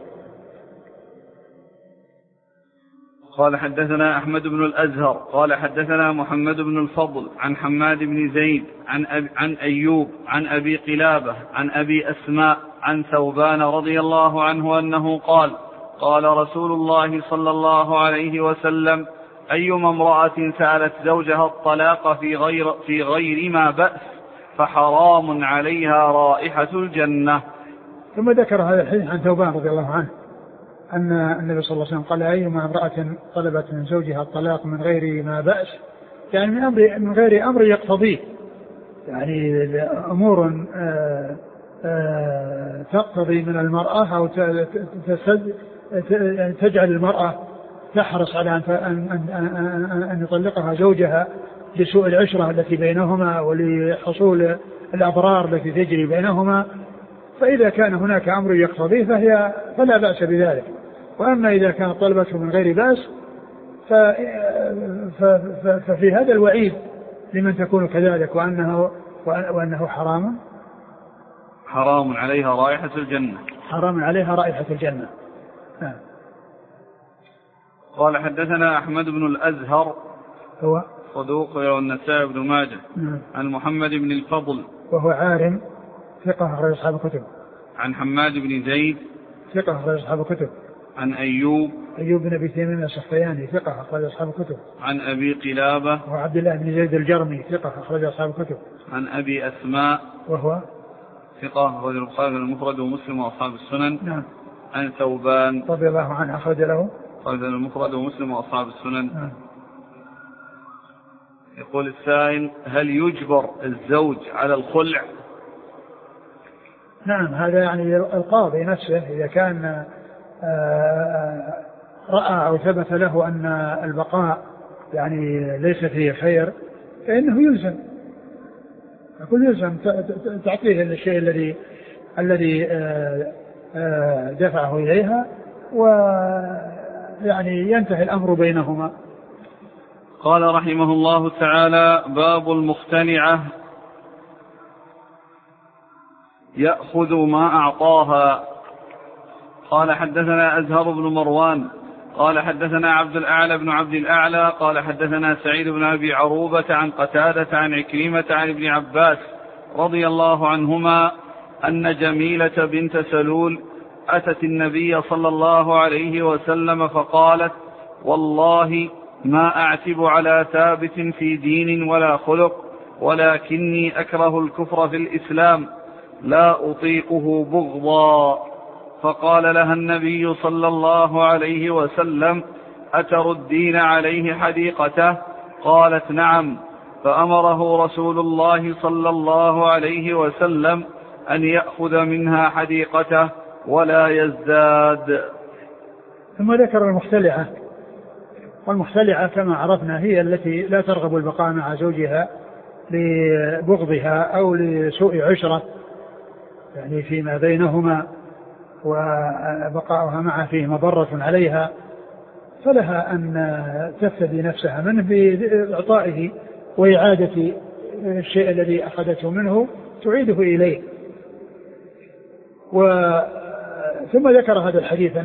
S1: قال حدثنا أحمد بن الأزهر قال حدثنا محمد بن الفضل عن حماد بن زيد عن أيوب عن أبي قلابة عن أبي أسماء عن ثوبان رضي الله عنه أنه قال رسول الله صلى الله عليه وسلم أيما امرأة سألت زوجها الطلاق في غير ما بأس فحرام عليها رائحة الجنة.
S2: ثم ذكر هذا الحديث عن ثوبان رضي الله عنه أن النبي صلى الله عليه وسلم قال أيما امرأة طلبت من زوجها الطلاق من غير ما بأس، يعني من غير أمر يقتضيه، يعني أمور تقتضي من المرأة أو تجعل المرأة تحرص على أن يطلقها زوجها لسوء العشرة التي بينهما ولحصول الأضرار التي تجري بينهما، فإذا كان هناك أمر يقتضيه فلا بأس بذلك. وأما إذا كانت طلبته من غير بأس ففي هذا الوعيد لمن تكون كذلك وأنه
S1: حرام عليها رائحة الجنة.
S2: حرام عليها رائحة الجنة.
S1: قال حدثنا أحمد بن الأزهر
S2: هو
S1: صدوق والنسائي بن ماجه. عن محمد بن الفضل
S2: وهو عالم ثقة أخرج أصحاب الكتب.
S1: عن حماد بن زيد
S2: ثقة أخرج أصحاب الكتب.
S1: عن أيوب
S2: بن أبي تميم السختياني ثقة أخرج أصحاب الكتب.
S1: عن أبي قلابة
S2: وعبد الله بن زيد الجرمي ثقة أخرج أصحاب الكتب.
S1: عن أبي أسماء وهو
S2: ثقة
S1: أخرج البخاري المفرد ومسلم وأصحاب السنن.
S2: نعم.
S1: عن ثوبان
S2: رضي الله عنه أخرج له
S1: المفرد ومسلم وأصحاب السنن. نعم. يقول السائل هل يجبر الزوج على الخلع؟
S2: نعم، هذا يعني القاضي نفسه إذا كان رأى أو ثبت له أن البقاء يعني ليس فيه خير فإنه يلزم تعطيه الشيء الذي دفعه إليها ويعني ينتهي الأمر بينهما.
S1: قال رحمه الله تعالى باب المختنعة يأخذ ما أعطاها. قال حدثنا أزهر بن مروان قال حدثنا عبد الأعلى بن عبد الأعلى قال حدثنا سعيد بن أبي عروبة عن قتادة عن عكرمة عن ابن عباس رضي الله عنهما أن جميلة بنت سلول أتت النبي صلى الله عليه وسلم فقالت والله ما أعتب على ثابت في دين ولا خلق، ولكني أكره الكفر في الإسلام لا أطيقه بغضا. فقال لها النبي صلى الله عليه وسلم: أتردين عليه حديقته؟ قالت: نعم. فأمره رسول الله صلى الله عليه وسلم أن يأخذ منها حديقته ولا يزداد.
S2: ثم ذكر المختلعة، والمختلعة كما عرفنا هي التي لا ترغب البقاء مع زوجها لبغضها أو لسوء عشرة يعني فيما بينهما، وبقاؤها معه فيه مضرة عليها، فلها أن تفتدي نفسها منه بإعطائه وإعادة الشيء الذي أخذته منه تعيده إليه. ثم ذكر هذا الحديث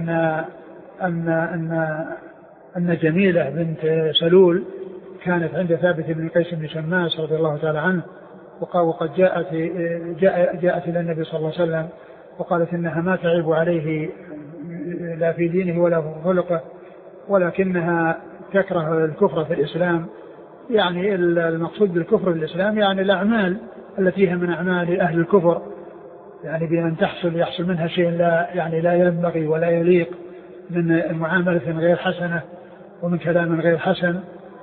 S2: أن جميلة بنت سلول كانت عند ثابت بن قيس بن شماس رضي الله تعالى عنه، وقد جاءت إلى النبي صلى الله عليه وسلم وقالت إنها ما تعيب عليه لا في دينه ولا في خلقه، ولكنها تكره الكفر في الإسلام. يعني المقصود بالكفر في الإسلام يعني الأعمال التي هي من أعمال أهل الكفر، يعني بأن يحصل منها شيء لا ينبغي ولا يليق من معاملة غير حسنة ومن كلام غير حسن.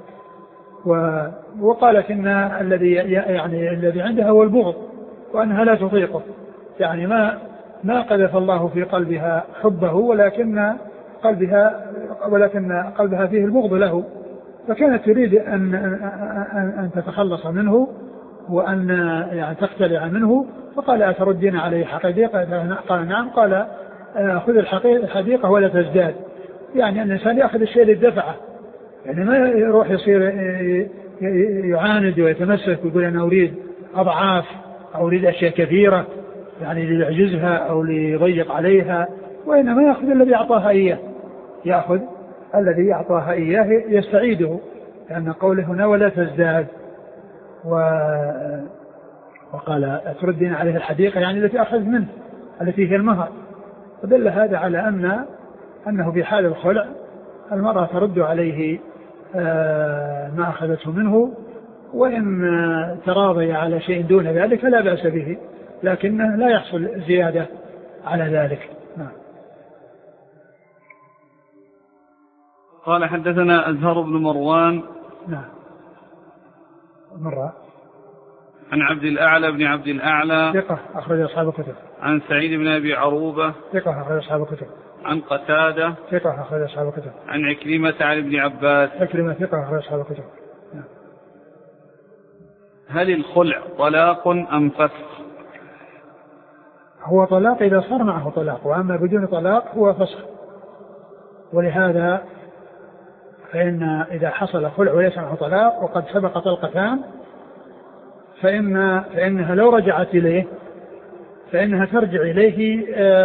S2: وقالت إن الذي عندها هو البغض، وأنها لا تطيقه، يعني ما قذف الله في قلبها حبه، ولكن قلبها فيه البغض له، فكانت تريد أن تتخلص منه وأن يعني تختلع منه. فقال: أتردين عليه حديقة؟ قال: نعم. قال: خذ الحديقة ولا تزداد. يعني أن الإنسان يأخذ الشيء للدفعة، يعني ما يروح يصير يعاند ويتمسك ويقول أنا أريد أضعاف أو أريد أشياء كثيرة يعني ليعجزها أو ليضيق عليها، وإنما يأخذ الذي أعطاها إياه، يأخذ الذي أعطاها إياه يستعيده، لأن قوله هنا ولا تزداد. وقال: أتردين عليه الحديقة يعني التي أخذ منه التي هي المهر. فدل هذا على أنه في حال الخلع المرأة ترد عليه ما أخذته منه، وإن تراضي على شيء دون ذلك لا بأس به، لكنه لا يحصل زيادة على ذلك. نعم.
S1: قال: حدثنا أزهر بن مروان.
S2: نعم. مرة.
S1: عن عبد الأعلى بن عبد الأعلى
S2: ثقة أخرج أصحاب الكتب.
S1: عن سعيد بن أبي عروبة
S2: ثقة أخرج أصحاب الكتب.
S1: عن قتادة
S2: ثقة أخرج أصحاب الكتب.
S1: عن عكرمة عن ابن عباس.
S2: عكرمة ثقة أخرج أصحاب الكتب.
S1: هل الخلع طلاق أم فسخ؟
S2: هو طلاق إذا صار معه طلاق، وأما بدون طلاق هو فسخ. ولهذا فإن إذا حصل خلع وليس معه طلاق وقد سبق طلقتان فإنها لو رجعت إليه فإنها ترجع إليه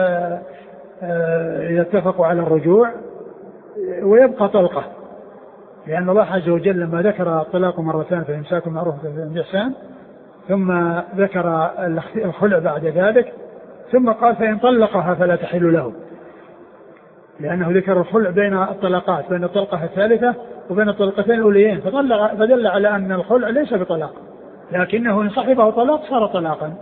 S2: إذا اتفقوا على الرجوع ويبقى طلقة، لأن الله عز وجل لما ذكر الطلاق مرتان فإمساك معروف بإحسان، ثم ذكر الخلع بعد ذلك، ثم قال: فإن طلقها فلا تحل له، لأنه ذكر الخلع بين الطلاقات، بين الطلقة الثالثة وبين الطلقتين الأوليين، فدل على أن الخلع ليس بطلاق، لكنه إن صحبه طلاق صار طلاقا.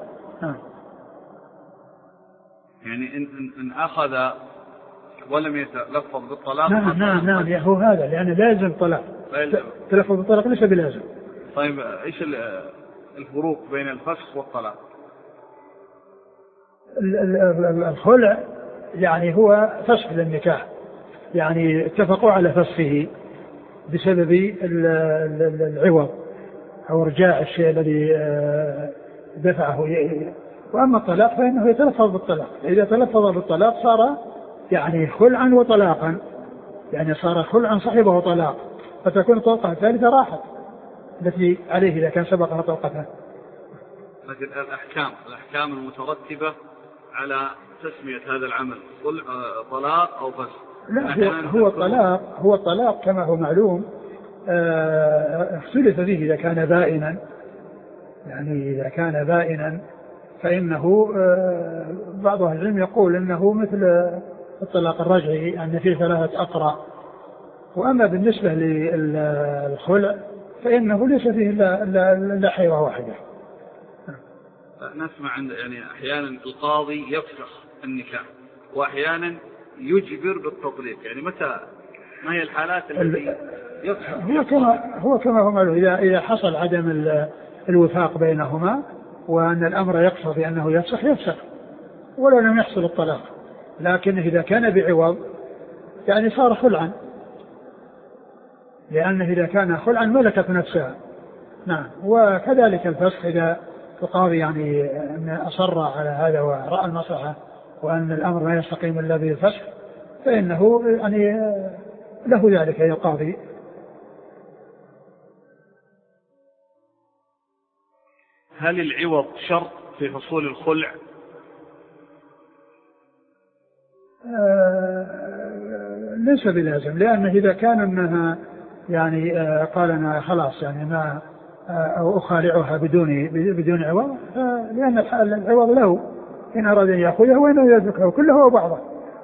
S1: يعني إن أخذ ولم يتلفظ بالطلاق.
S2: نعم هو هذا، لأن لازم طلاق، تلفظ بالطلاق ليس بلازم.
S1: طيب إيش الفروق بين الفسخ والطلاق؟
S2: الخلع يعني هو فسخ للنكاح، يعني اتفقوا على فسخه بسبب العوض أو رجاع الشيء الذي دفعه. وأما الطلاق فإنه يتلفظ بالطلاق، إذا تلفظ بالطلاق صار يعني خلعا وطلاقا، يعني صار خلعا صحبه طلاق، فتكون الطلقة الثالثة راحت التي عليه إذا كان سبقها طلقتها.
S1: لكن الأحكام المترتبة على تسمية هذا العمل طلاق أو فسخ؟
S2: لا، هو الطلاق كما هو معلوم اختلف فيه إذا كان بائنا، يعني إذا كان بائنا فإنه بعض أهل العلم يقول إنه مثل الطلاق الرجعي، أن فيه 3 أقرأ، وأما بالنسبة للخلع فإنه ليس فيه إلا حيرة واحدة.
S1: نسمع عند يعني أحيانا القاضي يفسخ النكاح وأحيانا يجبر بالتطليق، يعني متى ما هي الحالات التي يفسخ؟
S2: هو كما هو معلوم إذا حصل عدم الوفاق بينهما وأن الأمر يقتضي أنه يفسخ ولو لم يحصل الطلاق، لكن إذا كان بعوض يعني صار خلعا، لأنه إذا كان خلعا ملكت نفسها. نعم. وكذلك الفسخ إذا القاضي يعني أن أصر على هذا ورأى المصلحة وأن الأمر لا يستقيم إلا بالفسخ فإنه يعني له ذلك القاضي.
S1: هل العوض شرط في حصول الخلع؟
S2: ليس بلازم، لأنه إذا كان أنها يعني قال أنا خلاص يعني ما أو أخالعها بدون عوض، لأن العوض له إن أراد أن يأخذه وإنه يتركه كله وبعضه.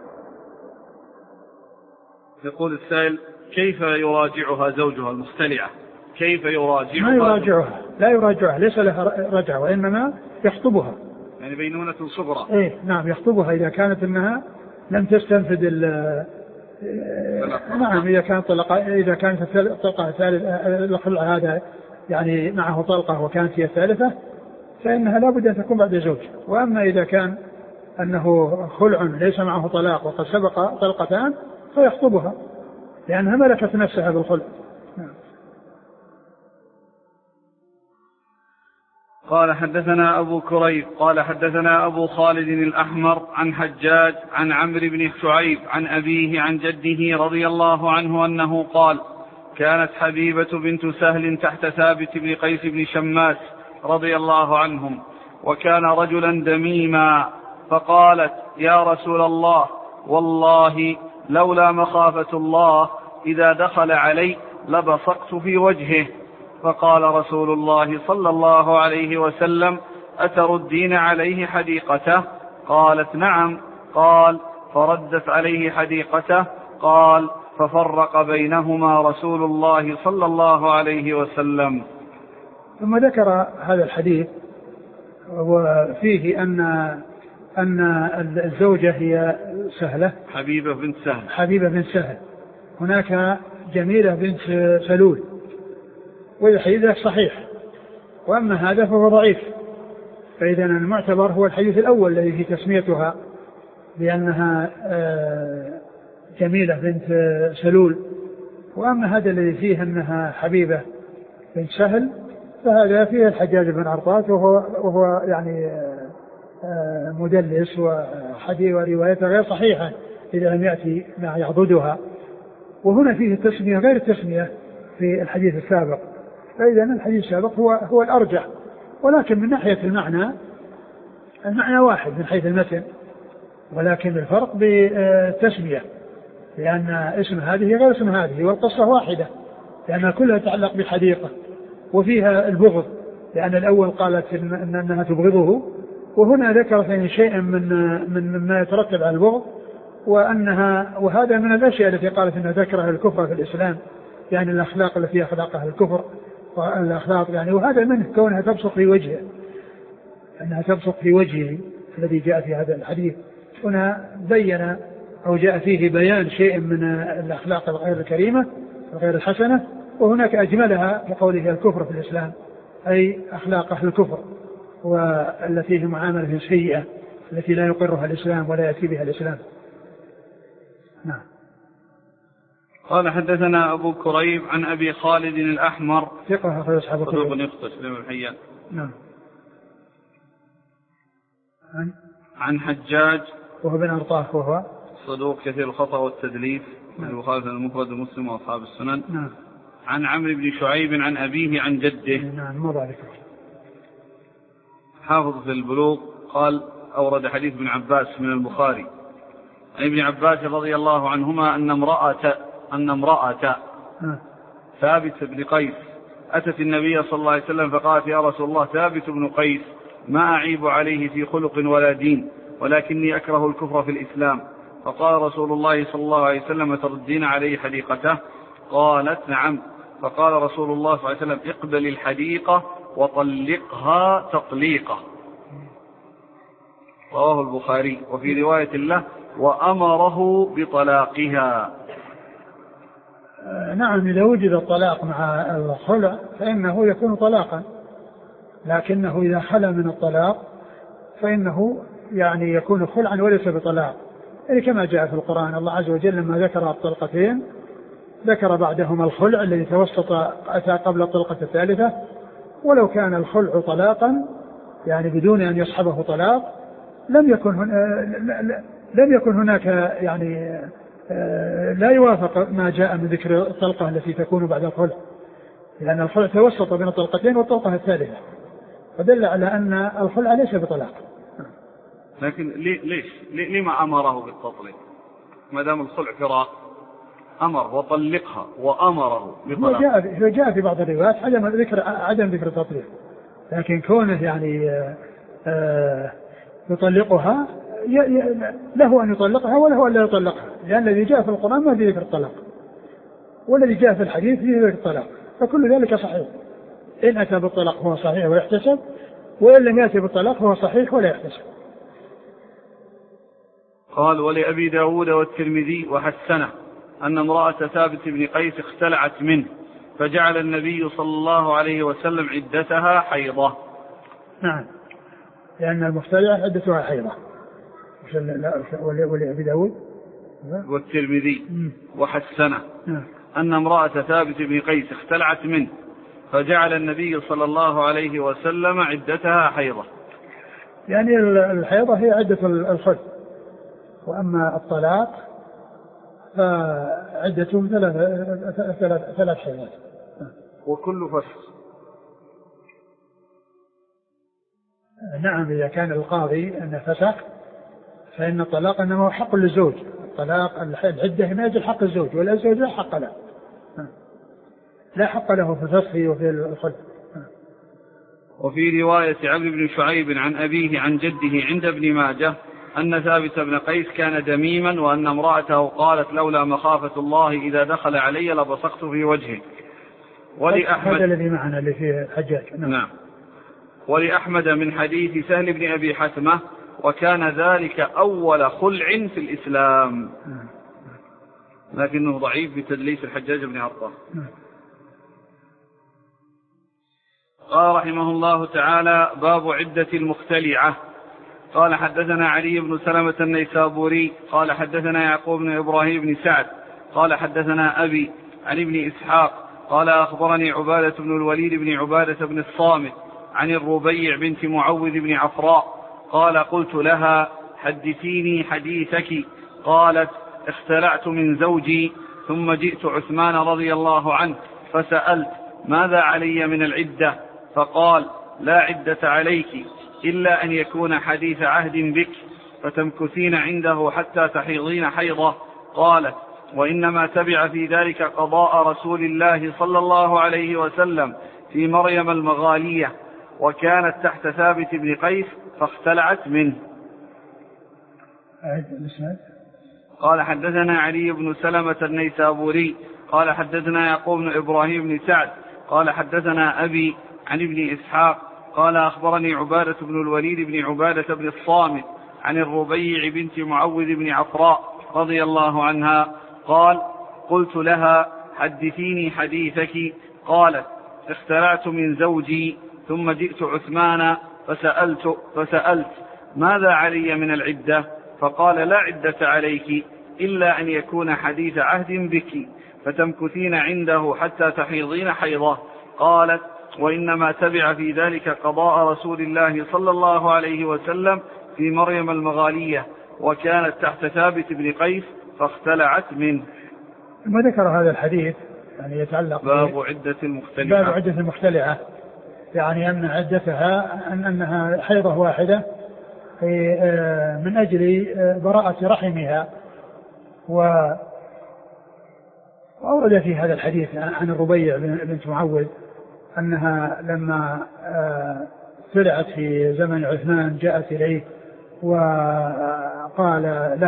S1: يقول السائل: كيف يراجعها زوجها المختلعة؟ كيف يراجعها؟
S2: ما يراجعها، لا يراجعها، ليس لها رجعة، وإنما يخطبها.
S1: يعني بينونة صغرى.
S2: إيه نعم، يخطبها إذا كانت أنها لم تستنفذ نعم. إذا كانت الطلقة الخلع هذا يعني معه طلقة وكانت هي الثالثة فإنها لا بد أن تكون بعد زوج. وأما إذا كان أنه خلع ليس معه طلاق وقد سبق طلقتان فيخطبها لأنها ملكت نفسها بالخلع.
S1: قال: حدثنا أبو كريب قال حدثنا أبو خالد الأحمر عن حجاج عن عمرو بن شعيب عن أبيه عن جده رضي الله عنه أنه قال: كانت حبيبة بنت سهل تحت ثابت بن قيس بن شماس رضي الله عنهم، وكان رجلا دميما، فقالت: يا رسول الله، والله لولا مخافة الله إذا دخل علي لبصقت في وجهه. فقال رسول الله صلى الله عليه وسلم: أتردين عليه حديقته؟ قالت: نعم. قال: فردت عليه حديقته. قال: ففرق بينهما رسول الله صلى الله عليه وسلم.
S2: ثم ذكر هذا الحديث وفيه أن الزوجة هي سهلة
S1: حبيبة بنت سهل.
S2: هناك جميلة بنت سلول، والحديث صحيح، وأما هذا فهو ضعيف. فإذا المعتبر هو الحديث الأول الذي في تسميتها بأنها جميلة بنت سلول، وأما هذا الذي فيه أنها حبيبة بنت سهل فهذا فيه الحجاج بن عرطات وهو يعني مدلس وحديث وروايته غير صحيحة إذا لم يأتي ما يعضدها. وهنا فيه التسمية غير التسمية في الحديث السابق، فإذا الحديث السابق هو الأرجح، ولكن من ناحية المعنى واحد من حيث المتن، ولكن الفرق بالتسمية، لأن اسم هذه غير اسم هذه، والقصة واحدة لأنها كلها تتعلق بحديقة وفيها البغض، لأن الأول قالت أنها تبغضه، وهنا ذكرت شيئا من ما يترتب على البغض، وهذا من الأشياء التي قالت أنها تكره الكفر في الإسلام، يعني الأخلاق التي أخلاقها الكفر والأخلاق يعني، وهذا منه كونها تبصق في وجهه، أنها تبصق في وجهه الذي جاء في هذا الحديث. هنا بين أو جاء فيه بيان شيء من الأخلاق الغير الكريمة الغير الحسنة، وهناك أجملها بقوله الكفر في الإسلام، أي أخلاق أهل الكفر والتي هي معاملة سيئة التي لا يقرها الإسلام ولا يأتي بها الإسلام. نعم.
S1: قال: حدثنا أبو كريب عن أبي خالد الأحمر
S2: ثقة أخرج أصحاب الكتب.
S1: نعم. عن حجاج
S2: وهو بن أرطاه وهو
S1: صدوق كثير الخطأ والتدليس، البخاري المفرد ومسلم وأصحاب السنن.
S2: نعم.
S1: عن عمرو بن شعيب عن أبيه عن جده.
S2: نعم. مو ذلك.
S1: حافظ في البلوغ قال: أورد حديث ابن عباس من البخاري عن ابن عباس رضي الله عنهما أن امرأة ثابت بن قيس أتت النبي صلى الله عليه وسلم فقالت: يا رسول الله، ثابت بن قيس ما أعيب عليه في خلق ولا دين، ولكني أكره الكفر في الإسلام. فقال رسول الله صلى الله عليه وسلم تردين عليه حديقته؟ قالت نعم. فقال رسول الله صلى الله عليه وسلم اقبل الحديقة وطلقها تطليقة. رواه البخاري. وفي رواية له وأمره بطلاقها.
S2: نعم، إذا وجد الطلاق مع الخلع فإنه يكون طلاقا، لكنه إذا خلى من الطلاق فإنه يعني يكون خلعا وليس بطلاق، يعني كما جاء في القرآن الله عز وجل لما ذكر الطلقتين ذكر بعدهما الخلع الذي توسط أتى قبل الطلقة الثالثة. ولو كان الخلع طلاقا يعني بدون أن يصحبه طلاق لم يكن هناك يعني لا يوافق ما جاء من ذكر الطلقة التي تكون بعد الخلع، لأن الخلع توسط بين الطلقتين والطلقة الثالثة، فدل على أن الخلع ليس بطلاق.
S1: لكن لما أمره بالتطليق ما دام الخلع فراق؟ أمر وطلقها وأمره بطلاق.
S2: جاء في بعض الروايات عدم ذكر التطليق، لكن كونه يعني يطلقها له أن يطلقها وله أن لا يطلقها، لأن الذي جاء في القرآن ما في ذكر الطلاق، والذي جاء في الحديث فيه ذكر الطلاق، فكل ذلك صحيح. إن أتى بالطلاق هو صحيح ويحتسب، وإن لم يأتي بالطلاق هو صحيح ولا يحتسب.
S1: قال ولأبي داود والترمذي وحسنه أن امرأة ثابت بن قيس اختلعت منه فجعل النبي صلى الله عليه وسلم عدتها حيضة.
S2: نعم، لأن المختلعة عدتها حيضة. ولأبي داود
S1: والترمذي وحسنه أن امرأة ثابت بن قيس اختلعت منه فجعل النبي صلى الله عليه وسلم عدتها حيضة.
S2: يعني الحيضة هي عدة الخلع، وأما الطلاق فعدته ثلاث حيضات.
S1: وكل فسخ.
S2: نعم، إذا كان القاضي أن فسخ فإن الطلاق إنما هو حق للزوج. الطلاق العدة من أجل حق الزوج، ولا الزوج لا حق له، لا حق له في الفسخ وفي الخلع.
S1: وفي رواية عمرو بن شعيب عن أبيه عن جده عند ابن ماجه أن ثابت بن قيس كان دميما، وأن امرأته قالت لولا مخافة الله إذا دخل علي لبصقت في وجهه. ولأحمد
S2: هذا الذي معنا اللي فيه حجاج.
S1: نعم. ولأحمد من حديث سهل بن أبي حتمة وكان ذلك أول خلع في الإسلام، لكنه ضعيف بتدليس الحجاج بن عطار. قال رحمه الله تعالى باب عدة المختلعة. قال حدثنا علي بن سلمة النيسابوري قال حدثنا يعقوب بن إبراهيم بن سعد قال حدثنا أبي عن ابن إسحاق قال أخبرني عبادة بن الوليد بن عبادة بن الصامت عن الربيع بنت معوذ بن عفراء قال قلت لها حدثيني حديثك. قالت اختلعت من زوجي ثم جئت عثمان رضي الله عنه فسألت ماذا علي من العدة؟ فقال لا عدة عليك إلا أن يكون حديث عهد بك فتمكثين عنده حتى تحيضين حيضة. قالت وإنما تبع في ذلك قضاء رسول الله صلى الله عليه وسلم في مريم المغالية وكانت تحت ثابت بن قيس فاختلعت منه. قال حدثنا علي بن سلمة النيسابوري قال حدثنا يعقوب بن إبراهيم بن سعد قال حدثنا أبي عن ابن إسحاق قال أخبرني عبادة بن الوليد بن عبادة بن الصامت عن الربيع بنت معوذ بن عفراء رضي الله عنها قال قلت لها حدثيني حديثك. قالت اختلعت من زوجي ثم جئت عثمان فسألت ماذا علي من العدة؟ فقال لا عدة عليك إلا أن يكون حديث عهد بك فتمكثين عنده حتى تحيضين حيضة. قالت وإنما تبع في ذلك قضاء رسول الله صلى الله عليه وسلم في مريم المغالية وكانت تحت ثابت بن قيس فاختلعت منه.
S2: ما ذكر هذا الحديث يعني يتعلق
S1: باب عدة المختلعة،
S2: يعني أن عدتها أنها حيضة واحدة من أجل براءة رحمها. وأورد في هذا الحديث عن الربيع بنت معوذ أنها لما طلعت في زمن عثمان جاءت إليه قال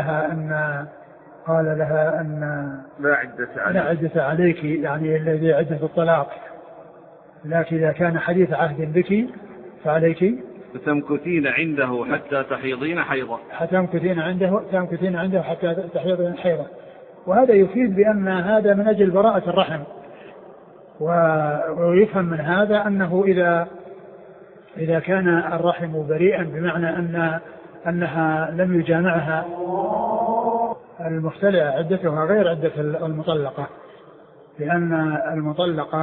S2: لها أن لا عدة عليك، يعني الذي عدة الطلاق، لكن إذا كان حديث عهد بك فعليك
S1: فتمكثين عنده حتى تحيضين حيضة،
S2: تمكثين عنده حتى تحيضين حيضة. وهذا يفيد بأن هذا من أجل براءة الرحم، ويفهم من هذا أنه إذا كان الرحم بريئا بمعنى أنها لم يجامعها المختلعة عدتها غير عدة المطلقة، لأن المطلقة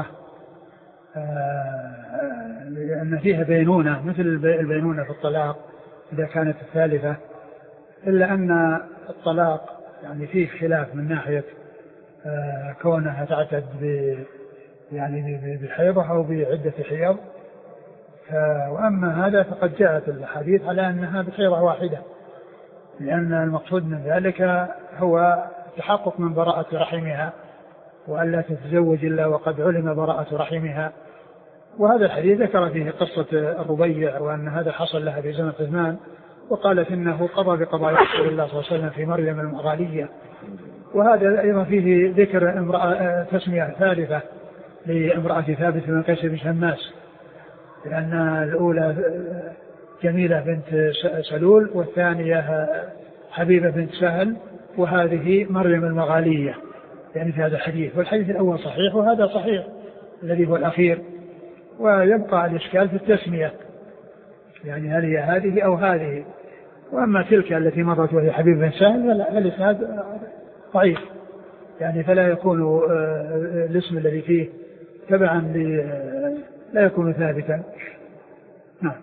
S2: لأن فيها بينونة مثل البينونة في الطلاق إذا كانت الثالثة، إلا أن الطلاق يعني فيه خلاف من ناحية كونها تعتد يعني بحيضة أو بعدة حيض، وأما هذا فقد جاءت الحديث على أنها بحيضة واحدة، لأن المقصود من ذلك هو التحقق من براءة رحمها وألا تتزوج إلا وقد علم براءة رحمها. وهذا الحديث ذكر فيه قصة الربيع وأن هذا حصل لها في زمن عثمان، وقالت إنه قضى بقضاء رسول الله صلى الله عليه وسلم في مريم المغالية. وهذا أيضا فيه ذكر تسمية ثالثة لامرأة ثابت بن قيس بن شماس، لأن الأولى جميلة بنت سلول والثانية حبيبة بنت سهل وهذه مريم المغالية، يعني في هذا الحديث. والحديث الأول صحيح وهذا صحيح الذي هو الأخير، ويبقى الإشكال في التسمية، يعني هل هي هذه أو هذه. وأما تلك التي مرت وهي حبيبة بن سهل فالإسناد ضعيف، يعني فلا يكون الاسم الذي فيه تبعا لا يكون ثابتا. نعم.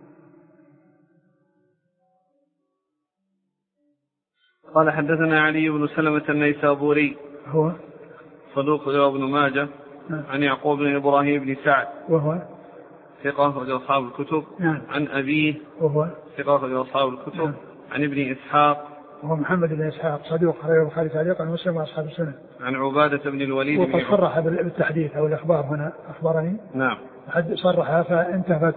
S1: قال حدثنا علي بن سلمة النيسابوري
S2: هو
S1: صدوق ابن ماجه عن يعقوب بن إبراهيم بن سعد
S2: وهو
S1: ثقة رجل أصحاب الكتب عن أبيه
S2: وهو
S1: ثقة رجل أصحاب الكتب عن ابن إسحاق وهو
S2: محمد بن إسحاق صدوق خرج البخاري تعليقا ومسلم وأصحاب السنن
S1: عن عبادة بن الوليد
S2: وقد صرح بالتحديث أو الإخبار هنا أخبرني
S1: نعم
S2: حد صرحها فانتهت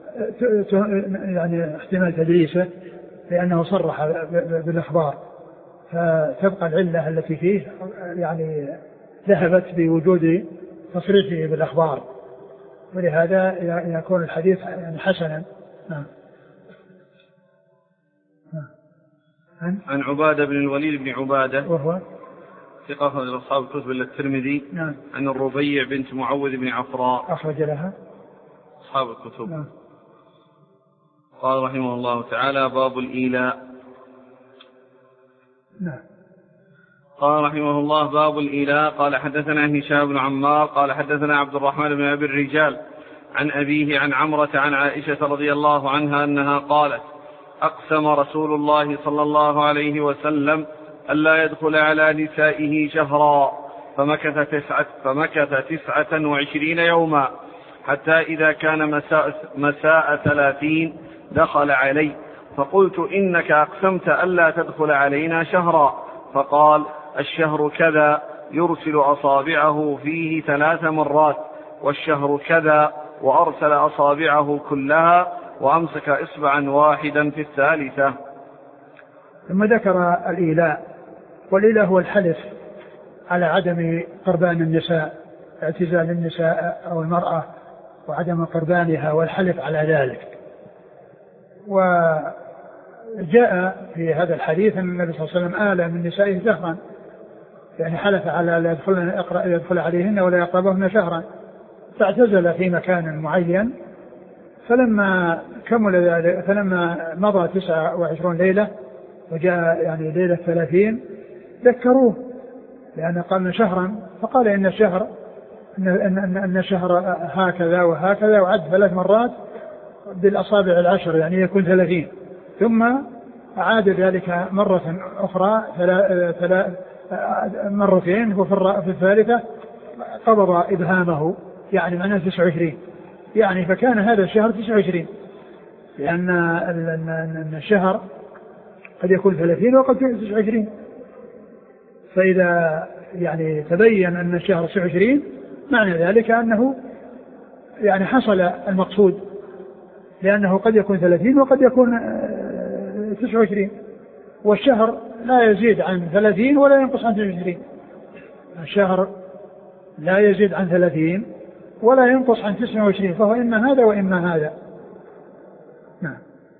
S2: يعني احتمال تدريسه لأنه صرح بالإخبار، فتبقى العلة التي فيه يعني ذهبت بوجود تصريحه بالأخبار، ولهذا يكون الحديث يعني حسنا. نعم.
S1: عن عبادة بن الوليد بن عبادة
S2: وهو
S1: ثقة أخرج أصحاب الكتب إلا الترمذي.
S2: نعم.
S1: عن الربيع بنت معوذ بن عفراء
S2: أخرج لها
S1: أصحاب الكتب.
S2: نعم.
S1: قال رحمه الله تعالى باب الإيلاء.
S2: نعم.
S1: قال رحمه الله باب الإيلاء. قال حدثنا هشام بن عمار قال حدثنا عبد الرحمن بن أبي الرجال عن أبيه عن عمرة عن عائشة رضي الله عنها أنها قالت أقسم رسول الله صلى الله عليه وسلم ألا يدخل على نسائه شهرا فمكث 29 يوما حتى إذا كان مساء 30 دخل علي فقلت إنك أقسمت ألا تدخل علينا شهرا، فقال الشهر كذا يرسل أصابعه فيه 3 مرات، والشهر كذا، وأرسل أصابعه كلها وأمسك إصبعا واحدا في الثالثة.
S2: ثم ذكر الإيلاء، والإيلاء هو الحلف على عدم قربان النساء، اعتزال النساء أو المرأة وعدم قربانها والحلف على ذلك. وجاء في هذا الحديث أن النبي صلى الله عليه وسلم آلى من نسائه شهرا، يعني حلف على لا يدخل عليهن ولا يقربهن شهرا، فاعتزل في مكان معين. فلما مضى 29 ليلة وجاء يعني ليلة 30 ذكروه لأن قالنا شهرا، فقال إن الشهر أن الشهر هكذا وهكذا، وعد 3 مرات بالأصابع 10 يعني يكون 30، ثم أعاد ذلك مرة أخرى مرتين، وفي الثالثة قبض إبهامه يعني معناه 29، يعني فكان هذا الشهر 29، لأن الشهر قد يكون 30 وقد يكون 29. فإذا يعني تبين أن الشهر 29 معنى ذلك أنه يعني حصل المقصود، لأنه قد يكون 30 وقد يكون 29. والشهر لا يزيد عن 30 ولا ينقص عن 29. الشهر لا يزيد عن 30 ولا ينقص عن 29، فهو إما هذا وإما هذا. نعم.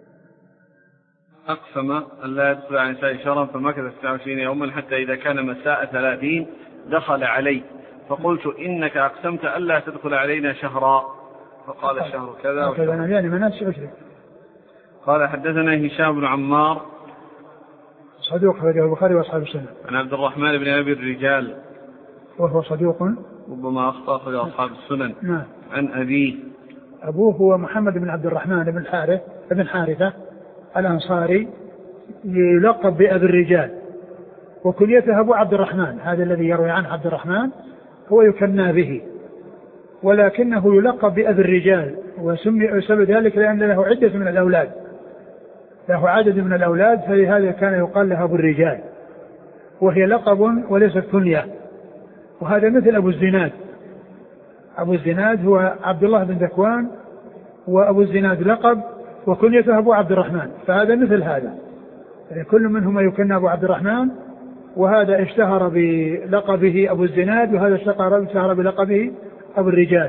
S1: أقسم أن لا يدخل على نساء شهرا فمكث 29 يوما حتى إذا كان مساء 30 دخل علي فقلت إنك أقسمت ألا تدخل علينا شهرا، فقال الشهر كذا وكذا.
S2: يعني مناس أشرك.
S1: قال حدثنا هشام بن عمار
S2: صدوق أخرجه البخاري وأصحاب السنة.
S1: عن عبد الرحمن بن أبي الرجال
S2: وهو صدوق
S1: ربما أخطأ أخرج أصحاب السنن.
S2: نعم.
S1: عن أبيه.
S2: أبوه هو محمد بن عبد الرحمن بن حارثة الأنصاري يلقب بأبي الرجال، وكنيته أبو عبد الرحمن. هذا الذي يروي عنه عبد الرحمن هو يكنى به، ولكنه يلقب بأبي الرجال، وسمي بسبب ذلك لأن له عدة من الأولاد، له عدد من الأولاد، فلهذا كان يقال له أبو الرجال، وهي لقب وليست كنية. وهذا مثل أبو الزناد. أبو الزناد هو عبد الله بن ذكوان، وأبو الزناد لقب وكنيته أبو عبد الرحمن، فهذا مثل هذا، يعني كل منهما يكنى أبو عبد الرحمن، وهذا اشتهر بلقبه أبو الزناد، وهذا اشتهر بلقبه أبو الرجال.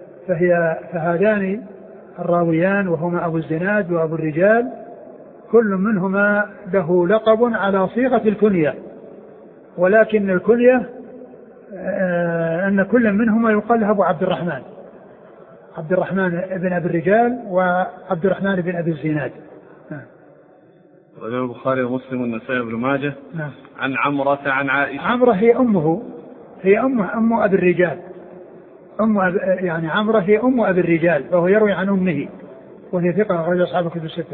S2: فهذان الراويان وهما أبو الزناد وأبو الرجال كل منهما له لقب على صيغة الكنية، ولكن الكنية أن كل منهما يقال له أبو عبد الرحمن، عبد الرحمن بن أبي الرجال وعبد الرحمن بن أبي الزناد.
S1: رجل البخاري ومسلم والنسائي بن ماجه.
S2: نعم.
S1: عن عمرة عن عائشة.
S2: عمرة هي أمه، هي أم أبي الرجال، يعني عمرة هي أم أبي الرجال، فهو يروي عن أمه، وهي ثقة أخرج أصحاب الكتب الستة.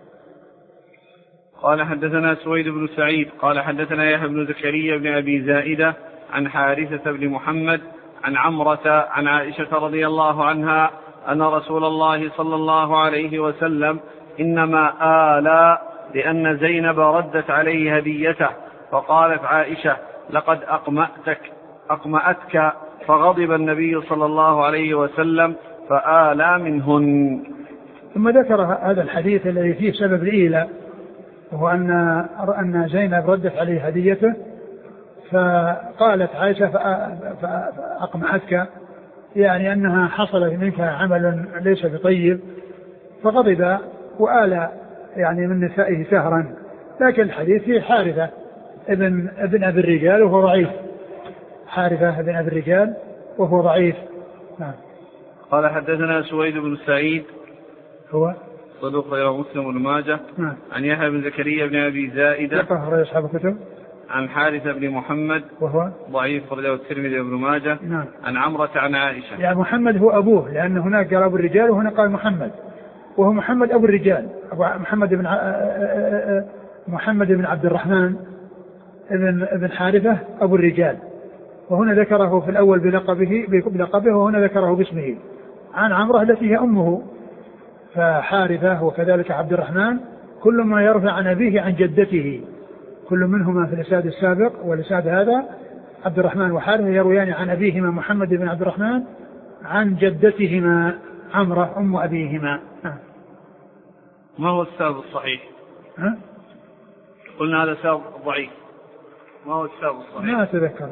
S1: قال حدثنا سويد بن سعيد قال حدثنا يحيى بن زكريا بن أبي زائدة عن حارثة بن محمد عن عمرة عن عائشة رضي الله عنها أن رسول الله صلى الله عليه وسلم إنما آلى لأن زينب ردت عليه هديته، فقالت عائشة لقد أقمأتك، فغضب النبي صلى الله عليه وسلم فآلى منهن.
S2: ثم ذكر هذا الحديث الذي فيه سبب الإيلاء، وهو أن زينب ردت عليه هديته، فقالت عائشة فأقمعتك، يعني أنها حصل منك عمل ليس بطيب، فغضب وآلى يعني من نسائه سهرا. لكن الحديث فيه حارثة ابن أبي الرجال وهو ضعيف، حارثة ابن أبي الرجال وهو ضعيف. نعم.
S1: قال حدثنا سويد بن سعيد
S2: هو
S1: صدوق غير مسلم بن ماجه.
S2: نعم.
S1: عن يحيى بن زكريا بن أبي زائدة
S2: ثقة أصحاب الكتب.
S1: عن حارثة بن محمد وهو ضعيف أخرجه الترمذي وابن ماجه.
S2: نعم.
S1: عن عمرة عن عائشة.
S2: يعني محمد هو أبوه، لأن هناك قال أبو الرجال وهنا قال محمد، وهو محمد أبو الرجال، محمد بن عبد الرحمن ابن حارثة أبو الرجال، وهنا ذكره في الأول بلقبه وهنا ذكره باسمه. عن عمرة التي هي أمه، فحارثة وكذلك عبد الرحمن كل ما يرفع عن أبيه عن جدته، كل منهما في الإسناد السابق والإسناد هذا عبد الرحمن وحارثة يرويان عن أبيهما محمد بن عبد الرحمن عن جدتهما عمرة أم أبيهما.
S1: ما هو السبب الصحيح؟ قلنا هذا سبب ضعيف، ما هو السبب الصحيح؟
S2: ما أتذكر.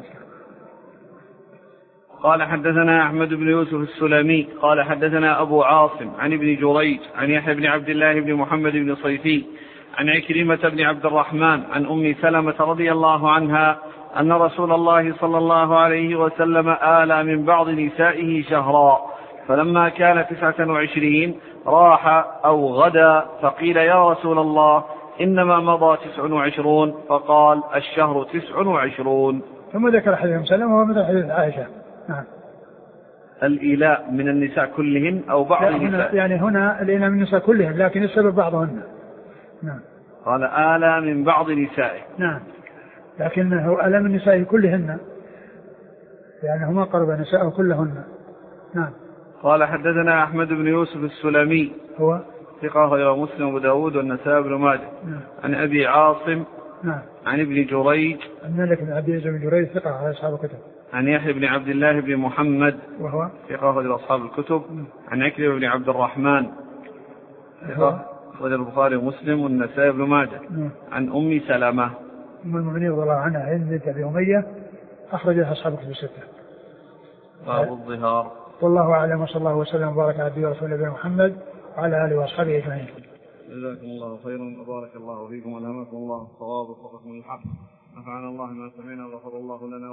S1: قال حدثنا أحمد بن يوسف السلمي قال حدثنا أبو عاصم عن ابن جريج عن يحيى بن عبد الله بن محمد بن صيفي عن عكرمة بن عبد الرحمن عن أم سلمة رضي الله عنها أن رسول الله صلى الله عليه وسلم آلى من بعض نسائه شهرا، فلما كان 29 راح أو غدا، فقيل يا رسول الله إنما مضى 29، فقال الشهر 29.
S2: ثم ذكر حديث أم سلمة ومثل حديث عائشة. نعم.
S1: الإيلاء من النساء كلهن أو بعض النساء؟
S2: يعني هنا الإيلاء من النساء كلهن، لكن السبب بعضهن. نعم.
S1: قال آلى من بعض نسائه.
S2: نعم، لكنه آلى من النساء كلهن، يعني هما قرب نساءه كلهن. نعم.
S1: قال حدثنا أحمد بن يوسف السلمي
S2: هو
S1: ثقة غير مسلم وأبو داود والنسائي بن ماجه.
S2: نعم.
S1: عن أبي عاصم.
S2: نعم.
S1: عن ابن جريج.
S2: الملك بن عبد العزيز بن جريج ثقة على أصحاب الكتب.
S1: عن يحيى بن عبد الله بن محمد وهو ثقة غير أصحاب الكتب. عن عكرمة بن عبد الرحمن أخرج البخاري ومسلم والنسائي بن ماجه. عن أم سلمة
S2: أم المؤمنين رضي الله عنها هند بنت أبي أمية أخرجها أصحاب الكتب الستة.
S1: باب الظهار.
S2: والله أعلم، وصلى الله وسلم وبارك على عبده ورسوله نبينا محمد وعلى آله وأصحابه أجمعين.
S1: جزاكم الله خيرا وبارك الله فيكم والهمكم الله الصواب وفقكم للحق. نفعنا الله ما سمعنا وغفر الله لنا.